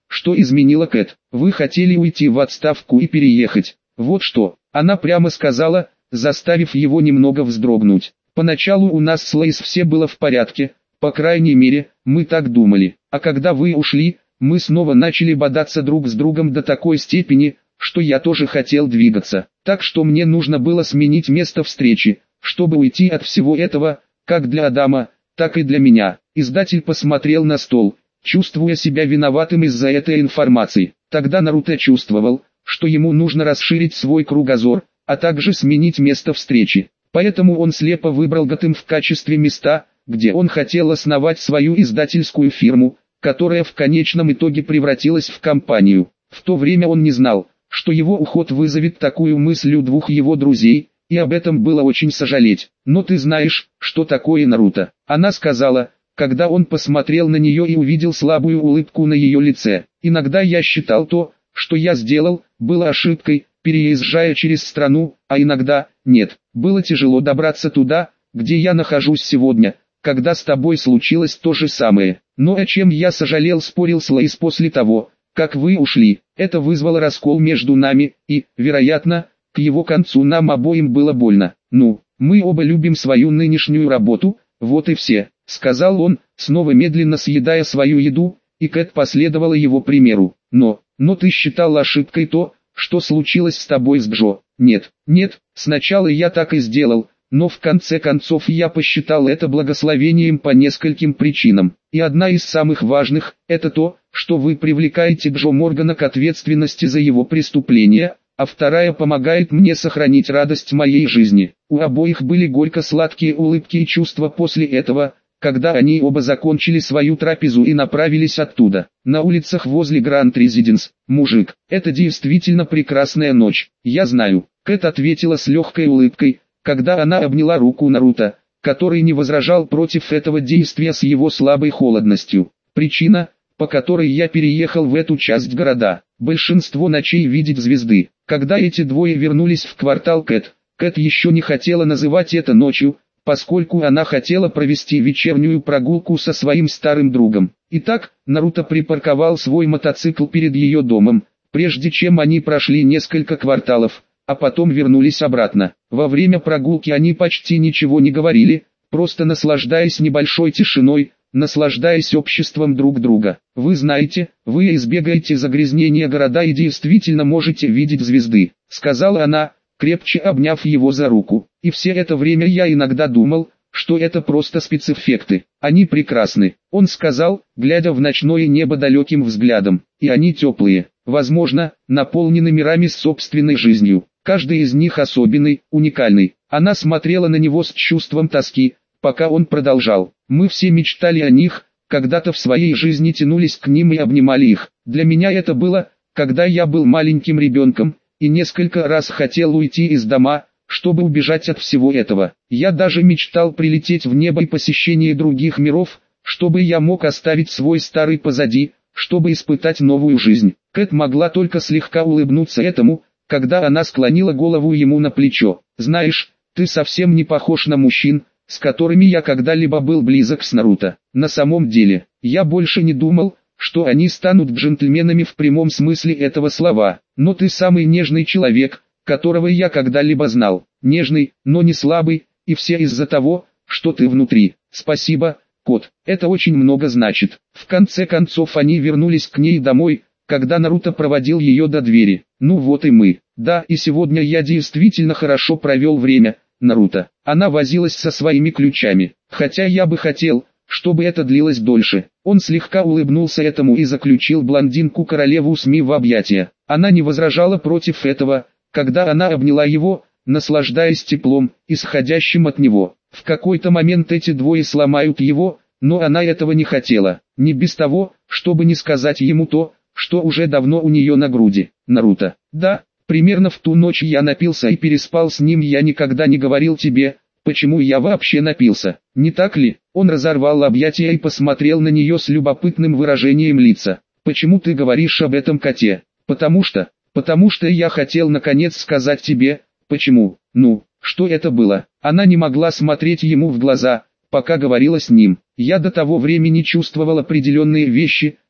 что изменила Кэт. Вы хотели уйти в отставку и переехать. Вот что, она прямо сказала, заставив его немного вздрогнуть. Поначалу у нас с Лейс все было в порядке, по крайней мере, мы так думали. А когда вы ушли, мы снова начали бодаться друг с другом до такой степени, что я тоже хотел двигаться. Так что мне нужно было сменить место встречи, чтобы уйти от всего этого, как для Адама, так и для меня. Издатель посмотрел на стол, чувствуя себя виноватым из-за этой информации. Тогда Наруто чувствовал, что ему нужно расширить свой кругозор, а также сменить место встречи. Поэтому он слепо выбрал Готэм в качестве места, где он хотел основать свою издательскую фирму, которая в конечном итоге превратилась в компанию. В то время он не знал, что его уход вызовет такую мысль у двух его друзей, и об этом было очень сожалеть. Но ты знаешь, что такое Наруто? Она сказала, когда он посмотрел на нее и увидел слабую улыбку на ее лице. Иногда я считал то, что я сделал, было ошибкой, переезжая через страну, а иногда, нет, было тяжело добраться туда, где я нахожусь сегодня, когда с тобой случилось то же самое. Но о чем я сожалел, спорил с Лейс после того, как вы ушли. Это вызвало раскол между нами, и, вероятно, к его концу нам обоим было больно. Ну, мы оба любим свою нынешнюю работу, вот и все, сказал он, снова медленно съедая свою еду, и Кэт последовала его примеру. Но, но ты считал ошибкой то, что случилось с тобой с Джо? Нет, нет, сначала я так и сделал, но в конце концов я посчитал это благословением по нескольким причинам. И одна из самых важных – это то, что вы привлекаете Джо Моргана к ответственности за его преступления, а вторая помогает мне сохранить радость моей жизни. У обоих были горько-сладкие улыбки и чувства после этого, когда они оба закончили свою трапезу и направились оттуда. На улицах возле Гранд Резиденс, мужик, это действительно прекрасная ночь, я знаю. Кэт ответила с легкой улыбкой, когда она обняла руку Наруто, который не возражал против этого действия с его слабой холодностью. Причина, по которой я переехал в эту часть города, большинство ночей видеть звезды. Когда эти двое вернулись в квартал Кэт, Кэт еще не хотела называть это ночью, поскольку она хотела провести вечернюю прогулку со своим старым другом. Итак, Наруто припарковал свой мотоцикл перед ее домом, прежде чем они прошли несколько кварталов, а потом вернулись обратно. Во время прогулки они почти ничего не говорили, просто наслаждаясь небольшой тишиной, наслаждаясь обществом друг друга. Вы знаете, вы избегаете загрязнения города и действительно можете видеть звезды, сказала она, крепче обняв его за руку. И все это время я иногда думал, что это просто спецэффекты. Они прекрасны, он сказал, глядя в ночное небо далеким взглядом. И они теплые, возможно, наполнены мирами с собственной жизнью. Каждый из них особенный, уникальный. Она смотрела на него с чувством тоски, пока он продолжал. Мы все мечтали о них, когда-то в своей жизни тянулись к ним и обнимали их. Для меня это было, когда я был маленьким ребенком, и несколько раз хотел уйти из дома, чтобы убежать от всего этого. Я даже мечтал прилететь в небо и посещение других миров, чтобы я мог оставить свой старый позади, чтобы испытать новую жизнь. Кэт могла только слегка улыбнуться этому, когда она склонила голову ему на плечо. Знаешь, ты совсем не похож на мужчин, с которыми я когда-либо был близок с Наруто. На самом деле, я больше не думал, что они станут джентльменами в прямом смысле этого слова. Но ты самый нежный человек, которого я когда-либо знал. Нежный, но не слабый, и все из-за того, что ты внутри. Спасибо, кот, это очень много значит. В конце концов они вернулись к ней домой, когда Наруто проводил ее до двери. Ну вот и мы. Да, и сегодня я действительно хорошо провел время, Наруто. Она возилась со своими ключами. Хотя я бы хотел, чтобы это длилось дольше. Он слегка улыбнулся этому и заключил блондинку-королеву СМИ в объятия. Она не возражала против этого, когда она обняла его, наслаждаясь теплом, исходящим от него. В какой-то момент эти двое сломают его, но она этого не хотела. Не без того, чтобы не сказать ему то, что уже давно у нее на груди. Наруто. Да, примерно в ту ночь я напился и переспал с ним. Я никогда не говорил тебе, почему я вообще напился. Не так ли? Он разорвал объятия и посмотрел на нее с любопытным выражением лица. Почему ты говоришь об этом коте? Потому что, потому что я хотел наконец сказать тебе, почему. Ну, что это было? Она не могла смотреть ему в глаза, пока говорила с ним. Я до того времени чувствовал определенные вещи,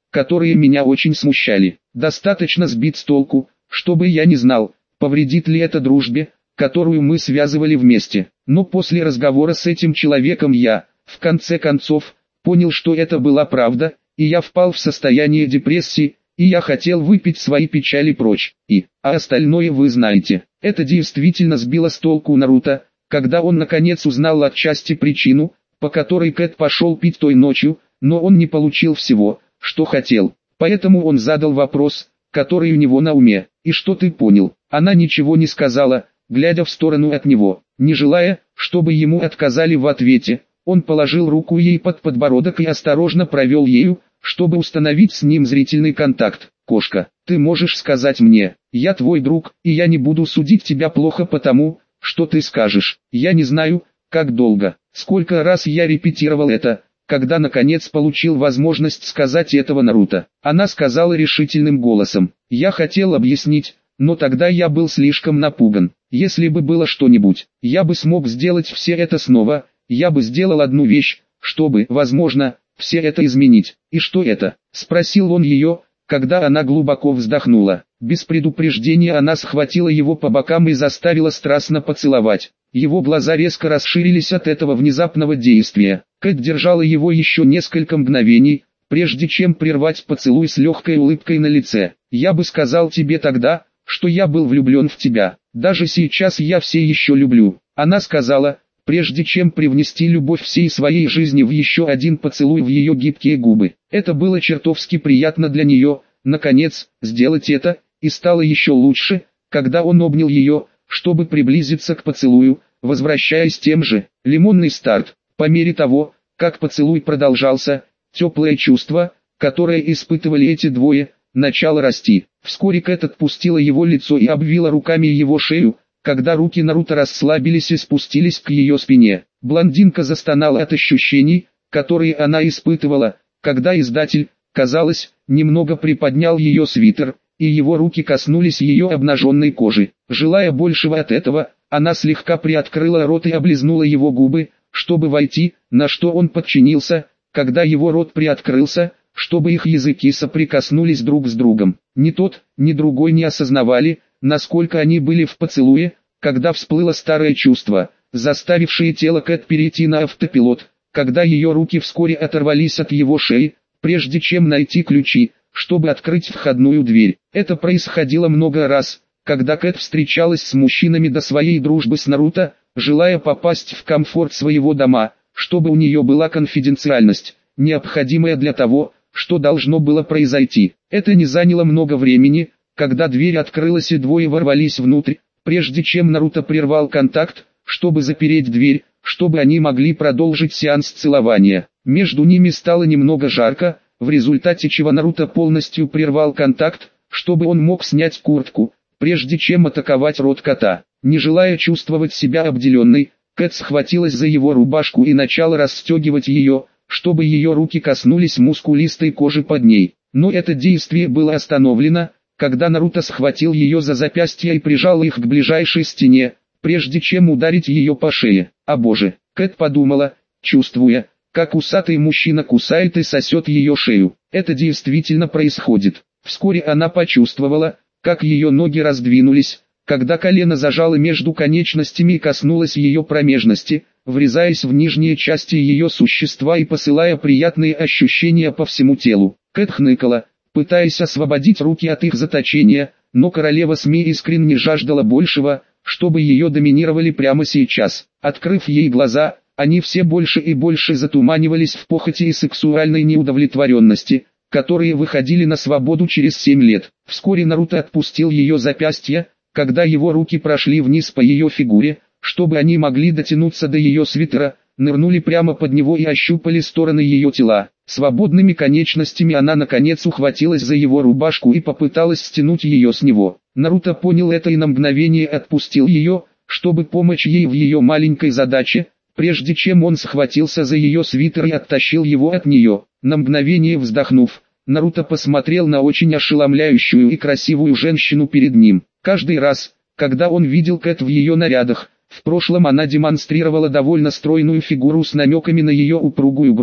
которые меня очень смущали. Достаточно сбит с толку, чтобы я не знал, повредит ли это дружбе, которую мы связывали вместе. Но после разговора с этим человеком я, в конце концов, понял, что это была правда, и я впал в состояние депрессии, и я хотел выпить свои печали прочь. И, а остальное вы знаете. Это действительно сбило с толку Наруто, когда он наконец узнал отчасти причину, по которой Кэт пошел пить той ночью, но он не получил всего, что хотел. Поэтому он задал вопрос, который у него на уме. «И что ты понял?» Она ничего не сказала, глядя в сторону от него. Не желая, чтобы ему отказали в ответе, он положил руку ей под подбородок и осторожно провел ею, чтобы установить с ним зрительный контакт. «Кошка, ты можешь сказать мне, я твой друг, и я не буду судить тебя плохо потому, что ты скажешь. Я не знаю, как долго, сколько раз я репетировал это, когда наконец получил возможность сказать этого Наруто». Она сказала решительным голосом. «Я хотел объяснить, но тогда я был слишком напуган. Если бы было что-нибудь, я бы смог сделать все это снова, я бы сделал одну вещь, чтобы, возможно, все это изменить». «И что это?» – спросил он ее, когда она глубоко вздохнула. Без предупреждения она схватила его по бокам и заставила страстно поцеловать. Его глаза резко расширились от этого внезапного действия. Кэт держала его еще несколько мгновений, прежде чем прервать поцелуй с легкой улыбкой на лице. «Я бы сказал тебе тогда, что я был влюблен в тебя. Даже сейчас я все еще люблю». Она сказала, прежде чем привнести любовь всей своей жизни в еще один поцелуй в ее гибкие губы. Это было чертовски приятно для нее, наконец, сделать это, и стало еще лучше, когда он обнял ее, чтобы приблизиться к поцелую, возвращаясь тем же. Лимонный старт. По мере того, как поцелуй продолжался, теплое чувство, которое испытывали эти двое, начало расти. Вскоре Кэт отпустила его лицо и обвила руками его шею, когда руки Наруто расслабились и спустились к ее спине. Блондинка застонала от ощущений, которые она испытывала, когда издатель, казалось, немного приподнял ее свитер, и его руки коснулись ее обнаженной кожи. Желая большего от этого, она слегка приоткрыла рот и облизнула его губы, чтобы войти, на что он подчинился, когда его рот приоткрылся, чтобы их языки соприкоснулись друг с другом. Ни тот, ни другой не осознавали, насколько они были в поцелуе, когда всплыло старое чувство, заставившее тело Кэт перейти на автопилот, когда ее руки вскоре оторвались от его шеи, прежде чем найти ключи, чтобы открыть входную дверь. Это происходило много раз, когда Кэт встречалась с мужчинами до своей дружбы с Наруто, желая попасть в комфорт своего дома, чтобы у нее была конфиденциальность, необходимая для того, что должно было произойти. Это не заняло много времени, когда дверь открылась и двое ворвались внутрь, прежде чем Наруто прервал контакт, чтобы запереть дверь, чтобы они могли продолжить сеанс целования. Между ними стало немного жарко, в результате чего Наруто полностью прервал контакт, чтобы он мог снять куртку, прежде чем атаковать рот кота. Не желая чувствовать себя обделенной, Кэт схватилась за его рубашку и начала расстегивать ее, чтобы ее руки коснулись мускулистой кожи под ней. Но это действие было остановлено, когда Наруто схватил ее за запястья и прижал их к ближайшей стене, прежде чем ударить ее по шее. «О боже!» Кэт подумала, чувствуя, как усатый мужчина кусает и сосет ее шею. Это действительно происходит. Вскоре она почувствовала, как ее ноги раздвинулись, когда колено зажало между конечностями и коснулось ее промежности, врезаясь в нижние части ее существа и посылая приятные ощущения по всему телу. Кэт хныкала, пытаясь освободить руки от их заточения, но королева СМИ искренне жаждала большего, чтобы ее доминировали прямо сейчас. Открыв ей глаза, они все больше и больше затуманивались в похоти и сексуальной неудовлетворенности, которые выходили на свободу через семь лет. Вскоре Наруто отпустил ее запястья, когда его руки прошли вниз по ее фигуре, чтобы они могли дотянуться до ее свитера, нырнули прямо под него и ощупали стороны ее тела. Свободными конечностями она наконец ухватилась за его рубашку и попыталась стянуть ее с него. Наруто понял это и на мгновение отпустил ее, чтобы помочь ей в ее маленькой задаче, прежде чем он схватился за ее свитер и оттащил его от нее. На мгновение вздохнув, Наруто посмотрел на очень ошеломляющую и красивую женщину перед ним. Каждый раз, когда он видел Кэт в ее нарядах, в прошлом она демонстрировала довольно стройную фигуру с намеками на ее упругую грудь.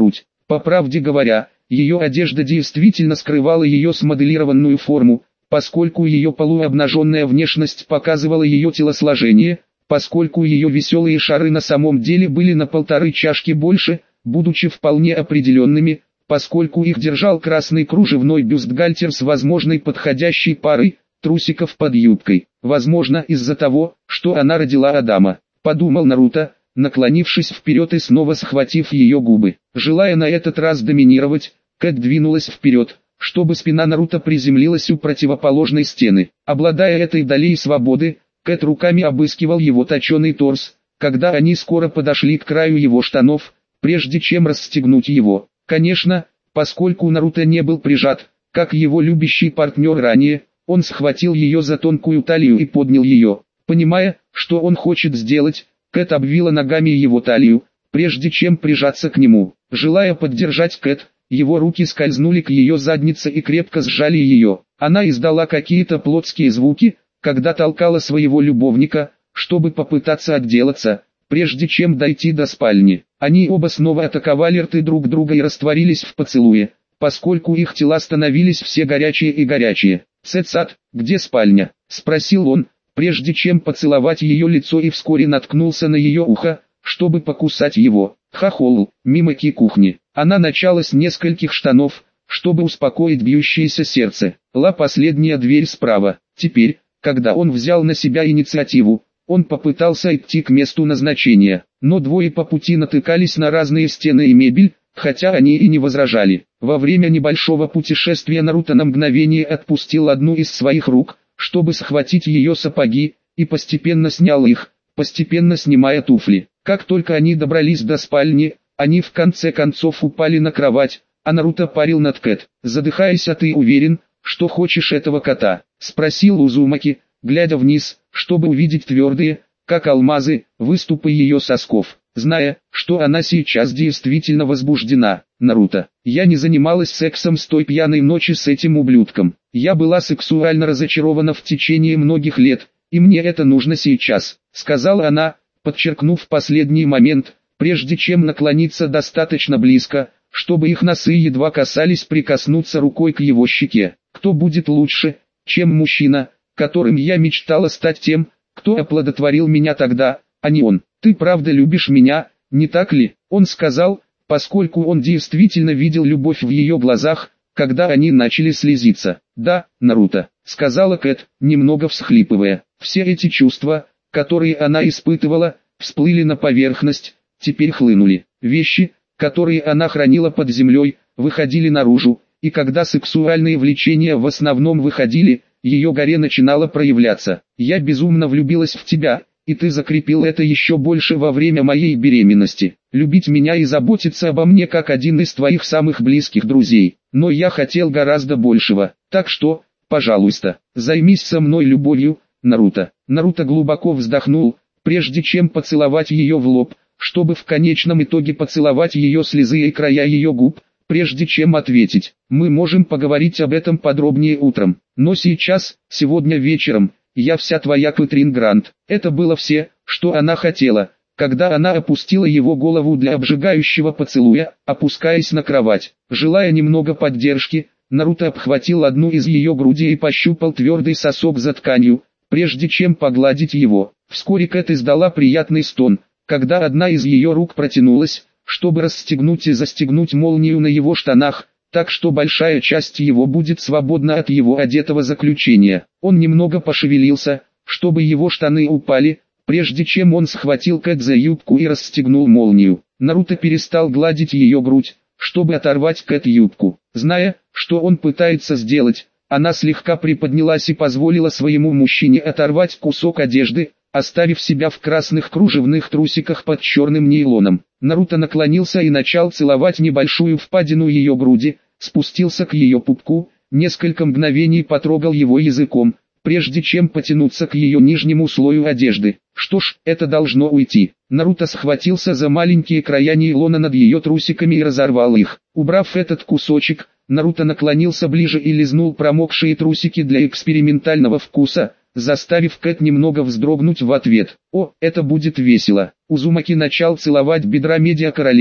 По правде говоря, ее одежда действительно скрывала ее смоделированную форму, поскольку ее полуобнаженная внешность показывала ее телосложение, поскольку ее веселые шары на самом деле были на полторы чашки больше, будучи вполне определенными, поскольку их держал красный кружевной бюстгальтер с возможной подходящей парой трусиков под юбкой. Возможно, из-за того, что она родила Адама, подумал Наруто, наклонившись вперед и снова схватив ее губы. Желая на этот раз доминировать, Кэт двинулась вперед, чтобы спина Наруто приземлилась у противоположной стены. Обладая этой долей свободы, Кэт руками обыскивал его точеный торс, когда они скоро подошли к краю его штанов, прежде чем расстегнуть его. Конечно, поскольку Наруто не был прижат, как его любящий партнер ранее, он схватил ее за тонкую талию и поднял ее. Понимая, что он хочет сделать, Кэт обвила ногами его талию, прежде чем прижаться к нему. Желая поддержать Кэт, его руки скользнули к ее заднице и крепко сжали ее. Она издала какие-то плотские звуки, когда толкала своего любовника, чтобы попытаться отделаться, прежде чем дойти до спальни. Они оба снова атаковали рты друг друга и растворились в поцелуе, поскольку их тела становились все горячие и горячие. «Цэцат, где спальня?» – спросил он, прежде чем поцеловать ее лицо, и вскоре наткнулся на ее ухо, чтобы покусать его. Хохол, мимо ки-кухни. Она начала с нескольких штанов, чтобы успокоить бьющееся сердце. Ла последняя дверь справа. Теперь, когда он взял на себя инициативу, он попытался идти к месту назначения, но двое по пути натыкались на разные стены и мебель, хотя они и не возражали. Во время небольшого путешествия Наруто на мгновение отпустил одну из своих рук, чтобы схватить ее сапоги, и постепенно снял их, постепенно снимая туфли. Как только они добрались до спальни, они в конце концов упали на кровать, а Наруто парил над Кэт. «Задыхаясь, а ты уверен, что хочешь этого кота?» – спросил Узумаки, глядя вниз, чтобы увидеть твердые, как алмазы, выступы ее сосков. Зная, что она сейчас действительно возбуждена. «Наруто, я не занималась сексом с той пьяной ночи с этим ублюдком. Я была сексуально разочарована в течение многих лет, и мне это нужно сейчас», — сказала она, подчеркнув последний момент, прежде чем наклониться достаточно близко, чтобы их носы едва касались прикоснуться рукой к его щеке. «Кто будет лучше, чем мужчина, которым я мечтала стать, тем, кто оплодотворил меня тогда, а не он? Ты правда любишь меня, не так ли?» Он сказал, поскольку он действительно видел любовь в ее глазах, когда они начали слезиться. «Да, Наруто», — сказала Кэт, немного всхлипывая. Все эти чувства, которые она испытывала, всплыли на поверхность, теперь хлынули. Вещи, которые она хранила под землей, выходили наружу, и когда сексуальные влечения в основном выходили, ее горе начинало проявляться. «Я безумно влюбилась в тебя, и ты закрепил это еще больше во время моей беременности. Любить меня и заботиться обо мне как один из твоих самых близких друзей. Но я хотел гораздо большего. Так что, пожалуйста, займись со мной любовью, Наруто». Наруто глубоко вздохнул, прежде чем поцеловать ее в лоб, чтобы в конечном итоге поцеловать ее слезы и края ее губ, прежде чем ответить: «Мы можем поговорить об этом подробнее утром. Но сейчас, сегодня вечером, я вся твоя, Кэтрин Грант». Это было все, что она хотела, когда она опустила его голову для обжигающего поцелуя, опускаясь на кровать. Желая немного поддержки, Наруто обхватил одну из ее грудей и пощупал твердый сосок за тканью, прежде чем погладить его. Вскоре Кэт издала приятный стон, когда одна из ее рук протянулась, чтобы расстегнуть и застегнуть молнию на его штанах, так что большая часть его будет свободна от его одетого заключения. Он немного пошевелился, чтобы его штаны упали, прежде чем он схватил Кэт за юбку и расстегнул молнию. Наруто перестал гладить ее грудь, чтобы оторвать Кэт юбку. Зная, что он пытается сделать, она слегка приподнялась и позволила своему мужчине оторвать кусок одежды, оставив себя в красных кружевных трусиках под черным нейлоном. Наруто наклонился и начал целовать небольшую впадину ее груди, спустился к ее пупку, несколько мгновений потрогал его языком, прежде чем потянуться к ее нижнему слою одежды. Что ж, это должно уйти. Наруто схватился за маленькие края нейлона над ее трусиками и разорвал их. Убрав этот кусочек, Наруто наклонился ближе и лизнул промокшие трусики для экспериментального вкуса, заставив Кэт немного вздрогнуть в ответ. «О, это будет весело». Узумаки начал целовать бедра медиа королевы,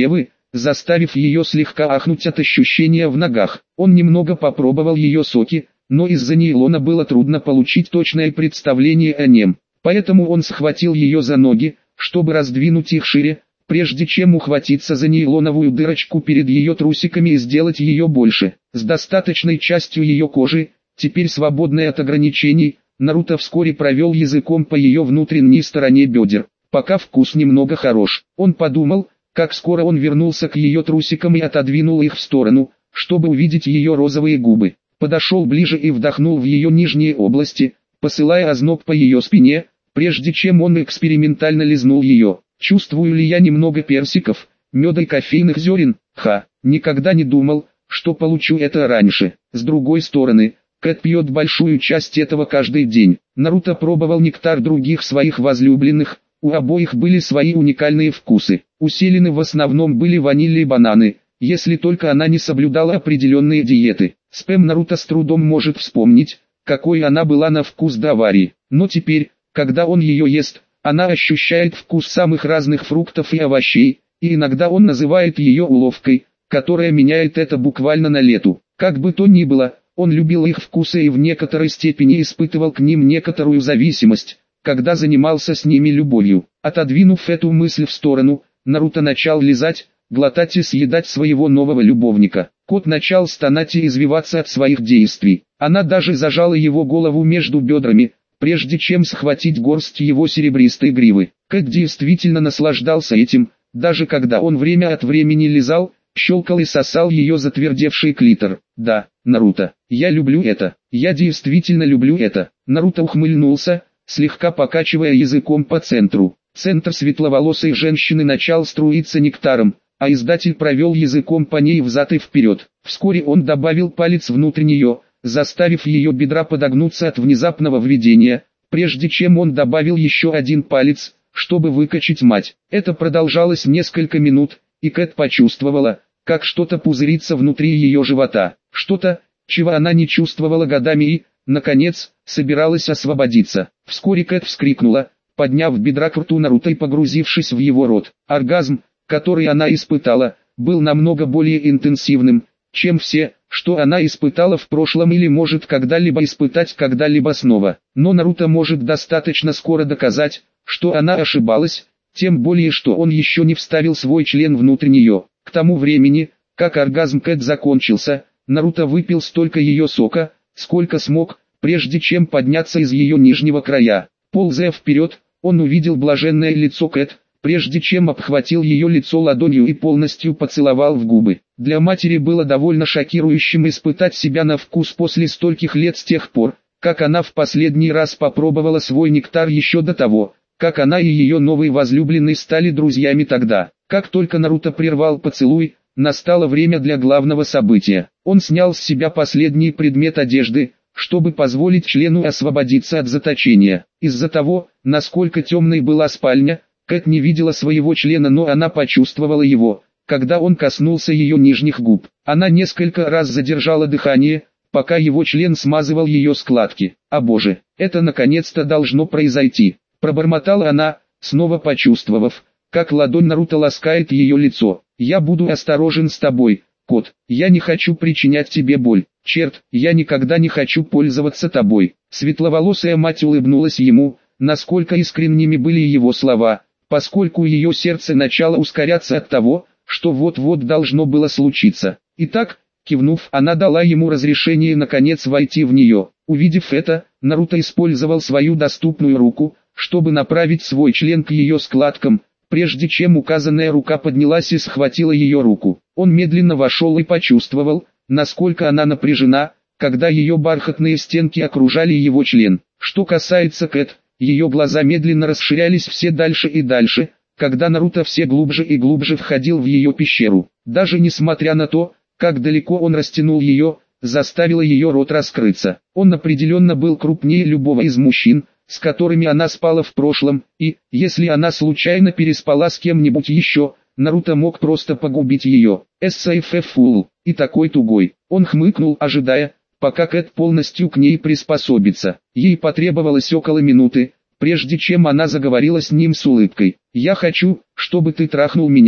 заставив ее слегка ахнуть от ощущения в ногах. Он немного попробовал ее соки, но из-за нейлона было трудно получить точное представление о нем. Поэтому он схватил ее за ноги, чтобы раздвинуть их шире, прежде чем ухватиться за нейлоновую дырочку перед ее трусиками и сделать ее больше. С достаточной частью ее кожи, теперь свободной от ограничений, Наруто вскоре провел языком по ее внутренней стороне бедер. Пока вкус немного хорош, он подумал, как скоро он вернулся к ее трусикам и отодвинул их в сторону, чтобы увидеть ее розовые губы. Подошел ближе и вдохнул в ее нижние области, посылая озноб по ее спине, прежде чем он экспериментально лизнул ее. Чувствую ли я немного персиков, меда и кофейных зерен? Ха, никогда не думал, что получу это раньше. С другой стороны, Кэт пьет большую часть этого каждый день. Наруто пробовал нектар других своих возлюбленных, у обоих были свои уникальные вкусы. У Селины в основном были ваниль и бананы, если только она не соблюдала определенные диеты. Спэм Наруто с трудом может вспомнить, какой она была на вкус до аварии. Но теперь, когда он ее ест, она ощущает вкус самых разных фруктов и овощей, и иногда он называет ее уловкой, которая меняет это буквально на лету. Как бы то ни было, он любил их вкусы и в некоторой степени испытывал к ним некоторую зависимость, когда занимался с ними любовью. Отодвинув эту мысль в сторону, Наруто начал лизать, глотать и съедать своего нового любовника. Кот начал стонать и извиваться от своих действий. Она даже зажала его голову между бедрами, прежде чем схватить горсть его серебристой гривы. Кэт действительно наслаждался этим, даже когда он время от времени лизал, щелкал и сосал ее затвердевший клитор. Да, Наруто, я люблю это, я действительно люблю это. Наруто ухмыльнулся, слегка покачивая языком по центру. Центр светловолосой женщины начал струиться нектаром, а издатель провел языком по ней взад и вперед. Вскоре он добавил палец внутрь нее, заставив ее бедра подогнуться от внезапного введения, прежде чем он добавил еще один палец, чтобы выкачать мать. Это продолжалось несколько минут, и Кэт почувствовала, как что-то пузырится внутри ее живота. Что-то, чего она не чувствовала годами и, наконец, собиралась освободиться. Вскоре Кэт вскрикнула, подняв бедра к рту Наруто и погрузившись в его рот. Оргазм, который она испытала, был намного более интенсивным, чем все, что она испытала в прошлом или может когда-либо испытать когда-либо снова. Но Наруто может достаточно скоро доказать, что она ошибалась, тем более что он еще не вставил свой член внутрь нее. К тому времени, как оргазм Кэт закончился, Наруто выпил столько ее сока, сколько смог, прежде чем подняться из ее нижнего края. Ползая вперед, он увидел блаженное лицо Кэт, прежде чем обхватил ее лицо ладонью и полностью поцеловал в губы. Для матери было довольно шокирующим испытать себя на вкус после стольких лет с тех пор, как она в последний раз попробовала свой нектар еще до того, как она и ее новый возлюбленный стали друзьями тогда. Как только Наруто прервал поцелуй, настало время для главного события. Он снял с себя последний предмет одежды, чтобы позволить члену освободиться от заточения. Из-за того, насколько темной была спальня, Кэт не видела своего члена, но она почувствовала его, когда он коснулся ее нижних губ. Она несколько раз задержала дыхание, пока его член смазывал ее складки. «О боже, это наконец-то должно произойти», — пробормотала она, снова почувствовав, как ладонь Наруто ласкает ее лицо. «Я буду осторожен с тобой, кот, я не хочу причинять тебе боль. Черт, я никогда не хочу пользоваться тобой». Светловолосая мать улыбнулась ему, насколько искренними были его слова, поскольку ее сердце начало ускоряться от того, что вот-вот должно было случиться. Итак, кивнув, она дала ему разрешение наконец войти в нее. Увидев это, Наруто использовал свою доступную руку, чтобы направить свой член к ее складкам, прежде чем указанная рука поднялась и схватила ее руку. Он медленно вошел и почувствовал, насколько она напряжена, когда ее бархатные стенки окружали его член. Что касается Кэт, ее глаза медленно расширялись все дальше и дальше, когда Наруто все глубже и глубже входил в ее пещеру. Даже несмотря на то, как далеко он растянул ее, заставило ее рот раскрыться. Он определенно был крупнее любого из мужчин, с которыми она спала в прошлом, и, если она случайно переспала с кем-нибудь еще, Наруто мог просто погубить ее. «Эссайфэфул, и такой тугой». Он хмыкнул, ожидая, пока Кэт полностью к ней приспособится. Ей потребовалось около минуты, прежде чем она заговорила с ним с улыбкой. «Я хочу, чтобы ты трахнул меня».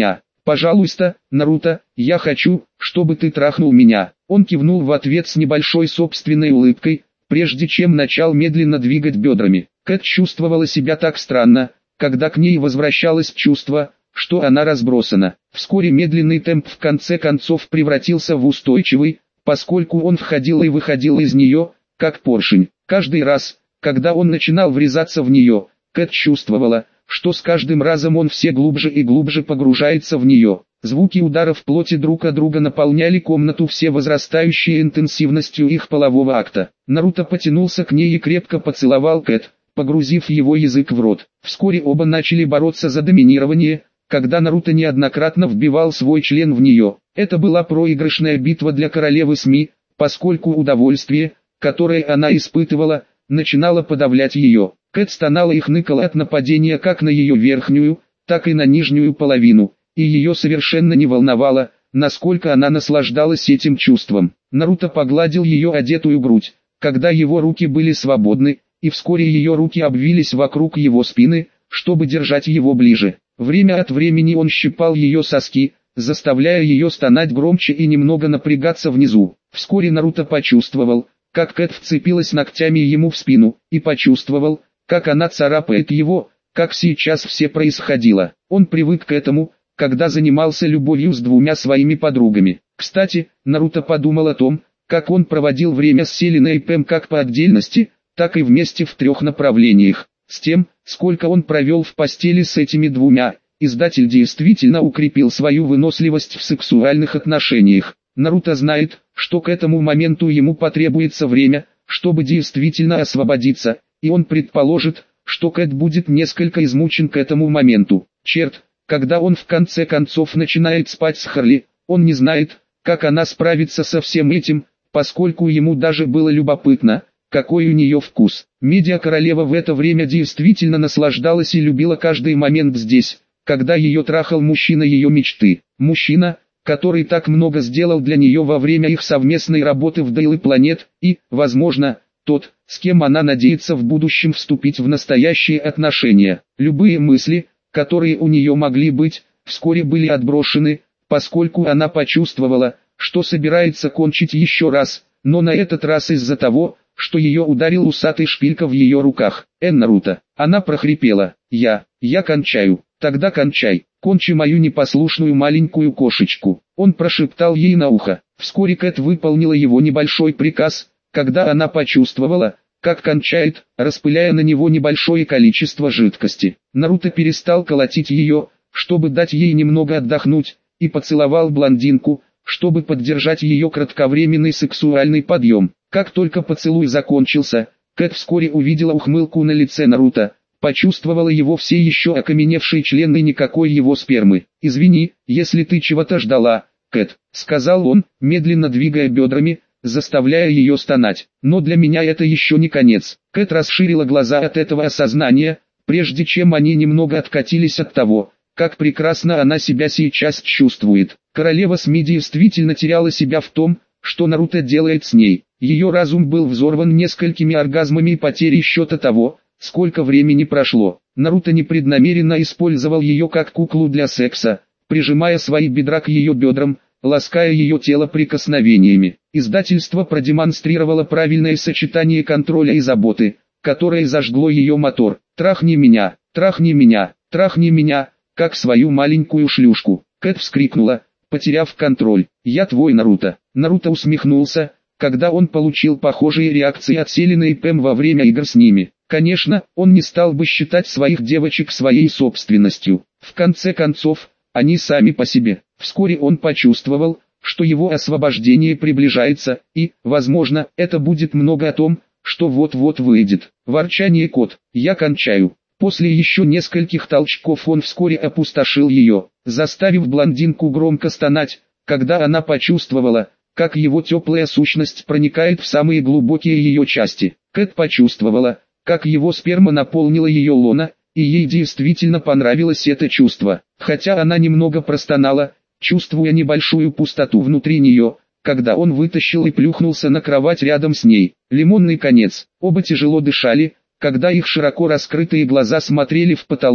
«Пожалуйста, Наруто, я хочу, чтобы ты трахнул меня». Он кивнул в ответ с небольшой собственной улыбкой, прежде чем начал медленно двигать бедрами. Кэт чувствовала себя так странно, когда к ней возвращалось чувство, что она разбросана. Вскоре медленный темп в конце концов превратился в устойчивый, поскольку он входил и выходил из нее, как поршень. Каждый раз, когда он начинал врезаться в нее, Кэт чувствовала, что с каждым разом он все глубже и глубже погружается в нее. Звуки ударов плоти друг от друга наполняли комнату все возрастающей интенсивностью их полового акта. Наруто потянулся к ней и крепко поцеловал Кэт, погрузив его язык в рот. Вскоре оба начали бороться за доминирование, когда Наруто неоднократно вбивал свой член в нее. Это была проигрышная битва для королевы СМИ, поскольку удовольствие, которое она испытывала, начинало подавлять ее. Кэт стонала и хныкала от нападения как на ее верхнюю, так и на нижнюю половину, и ее совершенно не волновало, насколько она наслаждалась этим чувством. Наруто погладил ее одетую грудь, когда его руки были свободны, и вскоре ее руки обвились вокруг его спины, чтобы держать его ближе. Время от времени он щипал ее соски, заставляя ее стонать громче и немного напрягаться внизу. Вскоре Наруто почувствовал, как Кэт вцепилась ногтями ему в спину, и почувствовал, как она царапает его, как сейчас все происходило. Он привык к этому, когда занимался любовью с двумя своими подругами. Кстати, Наруто подумал о том, как он проводил время с Селиной и Пэм как по отдельности, так и вместе в трех направлениях. С тем, сколько он провел в постели с этими двумя, издатель действительно укрепил свою выносливость в сексуальных отношениях. Наруто знает, что к этому моменту ему потребуется время, чтобы действительно освободиться, и он предположит, что Кэт будет несколько измучен к этому моменту. Черт, когда он в конце концов начинает спать с Харли, он не знает, как она справится со всем этим, поскольку ему даже было любопытно, какой у нее вкус. Медиа-королева в это время действительно наслаждалась и любила каждый момент здесь, когда ее трахал мужчина ее мечты. Мужчина, который так много сделал для нее во время их совместной работы в Daily Planet, и, возможно, тот, с кем она надеется в будущем вступить в настоящие отношения. Любые мысли, которые у нее могли быть, вскоре были отброшены, поскольку она почувствовала, что собирается кончить еще раз, но на этот раз из-за того, что ее ударил усатый шпилька в ее руках. «Эн, Наруто!» Она прохрипела. «Я, я кончаю». «Тогда кончай, кончи мою непослушную маленькую кошечку». Он прошептал ей на ухо. Вскоре Кэт выполнила его небольшой приказ, когда она почувствовала, как кончает, распыляя на него небольшое количество жидкости. Наруто перестал колотить ее, чтобы дать ей немного отдохнуть, и поцеловал блондинку, чтобы поддержать ее кратковременный сексуальный подъем. Как только поцелуй закончился, Кэт вскоре увидела ухмылку на лице Наруто, почувствовала его все еще окаменевший член и никакой его спермы. «Извини, если ты чего-то ждала, Кэт», — сказал он, медленно двигая бедрами, заставляя ее стонать. «Но для меня это еще не конец». Кэт расширила глаза от этого осознания, прежде чем они немного откатились от того, как прекрасно она себя сейчас чувствует. Королева СМИ действительно теряла себя в том, что Наруто делает с ней. Ее разум был взорван несколькими оргазмами и потерей счета того, сколько времени прошло. Наруто непреднамеренно использовал ее как куклу для секса, прижимая свои бедра к ее бедрам, лаская ее тело прикосновениями. Издательство продемонстрировало правильное сочетание контроля и заботы, которое зажгло ее мотор. «Трахни меня, трахни меня, трахни меня, как свою маленькую шлюшку». Кэт вскрикнула, потеряв контроль. «Я твой, Наруто». Наруто усмехнулся, когда он получил похожие реакции от Селины и Пэм во время игр с ними. Конечно, он не стал бы считать своих девочек своей собственностью. В конце концов, они сами по себе. Вскоре он почувствовал, что его освобождение приближается, и, возможно, это будет много о том, что вот-вот выйдет. Ворчание кот. «Я кончаю». После еще нескольких толчков он вскоре опустошил ее, заставив блондинку громко стонать, когда она почувствовала, как его теплая сущность проникает в самые глубокие ее части. Кэт почувствовала, как его сперма наполнила ее лона, и ей действительно понравилось это чувство. Хотя она немного простонала, чувствуя небольшую пустоту внутри нее, когда он вытащил и плюхнулся на кровать рядом с ней. Лимонный конец. Оба тяжело дышали, когда их широко раскрытые глаза смотрели в потолок,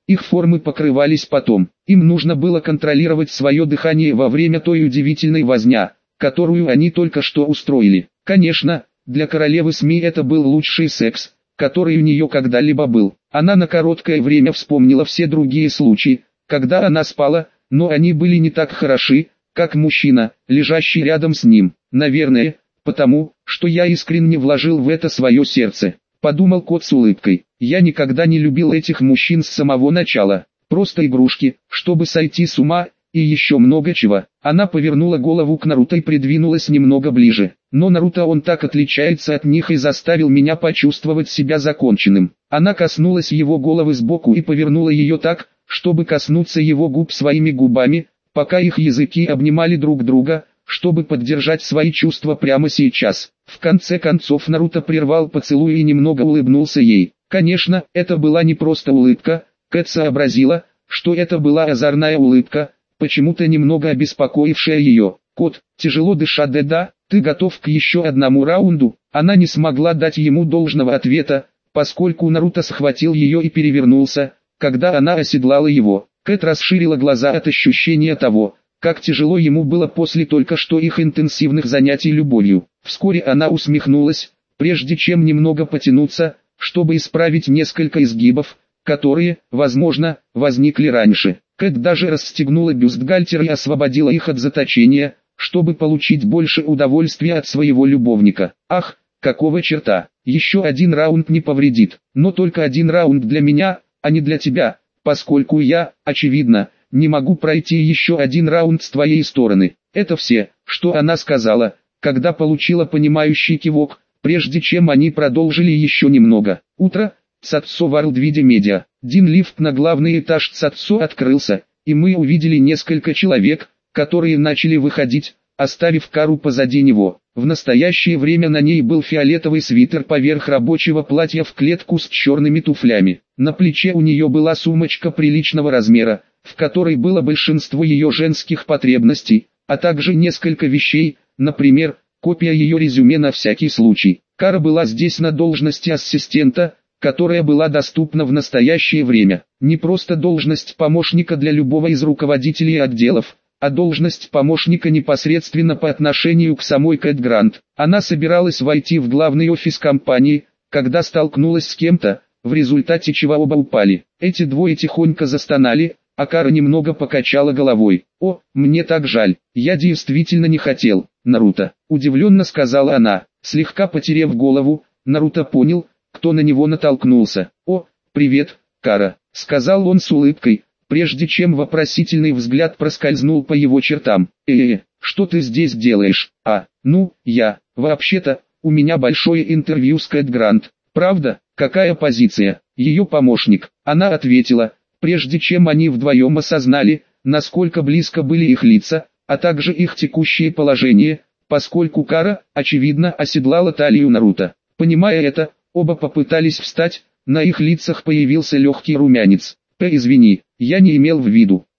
их формы покрывались потом. Им нужно было контролировать свое дыхание во время той удивительной возня, которую они только что устроили. Конечно, для королевы СМИ это был лучший секс, который у нее когда-либо был. Она на короткое время вспомнила все другие случаи, когда она спала, но они были не так хороши, как мужчина, лежащий рядом с ним. Наверное, потому, что я искренне вложил в это свое сердце. Подумал кот с улыбкой. Я никогда не любил этих мужчин с самого начала. Просто игрушки, чтобы сойти с ума, и еще много чего. Она повернула голову к Наруто и придвинулась немного ближе. Но Наруто он так отличается от них и заставил меня почувствовать себя законченным. Она коснулась его головы сбоку и повернула ее так, чтобы коснуться его губ своими губами, пока их языки обнимали друг друга, чтобы поддержать свои чувства прямо сейчас. В конце концов Наруто прервал поцелуй и немного улыбнулся ей. Конечно, это была не просто улыбка, Кэт сообразила, что это была озорная улыбка, почему-то немного обеспокоившая ее. «Кот, тяжело дыша, да-да, ты готов к еще одному раунду?» Она не смогла дать ему должного ответа, поскольку Наруто схватил ее и перевернулся, когда она оседлала его. Кэт расширила глаза от ощущения того, как тяжело ему было после только что их интенсивных занятий любовью. Вскоре она усмехнулась, прежде чем немного потянуться, чтобы исправить несколько изгибов, которые, возможно, возникли раньше. Кэт даже расстегнула бюстгальтер и освободила их от заточения, чтобы получить больше удовольствия от своего любовника. Ах, какого черта, еще один раунд не повредит, но только один раунд для меня, а не для тебя, поскольку я, очевидно, не могу пройти еще один раунд с твоей стороны. Это все, что она сказала, когда получила понимающий кивок, прежде чем они продолжили еще немного. Утро, Цатсо Ворлд Виде Медиа. Дин лифт на главный этаж Цатсо открылся, и мы увидели несколько человек, которые начали выходить, оставив Кару позади него. В настоящее время на ней был фиолетовый свитер поверх рабочего платья в клетку с черными туфлями. На плече у нее была сумочка приличного размера, в которой было большинство ее женских потребностей, а также несколько вещей, например, копия ее резюме на всякий случай. Кара была здесь на должности ассистента, которая была доступна в настоящее время. Не просто должность помощника для любого из руководителей отделов, а должность помощника непосредственно по отношению к самой Кэт Грант. Она собиралась войти в главный офис компании, когда столкнулась с кем-то, в результате чего оба упали. Эти двое тихонько застонали, а Кара немного покачала головой. «О, мне так жаль, я действительно не хотел, Наруто», — удивленно сказала она. Слегка потеряв голову, Наруто понял, кто на него натолкнулся. «О, привет, Кара», — сказал он с улыбкой, прежде чем вопросительный взгляд проскользнул по его чертам. «Э-э, что ты здесь делаешь?» «А, ну, я, вообще-то, у меня большое интервью с Кэт Грант». «Правда? Какая позиция?» «Ее помощник», — она ответила, прежде чем они вдвоем осознали, насколько близко были их лица, а также их текущее положение, поскольку Кара, очевидно, оседлала талию Наруто. Понимая это, оба попытались встать, на их лицах появился легкий румянец. «П, извини, я не имел в виду».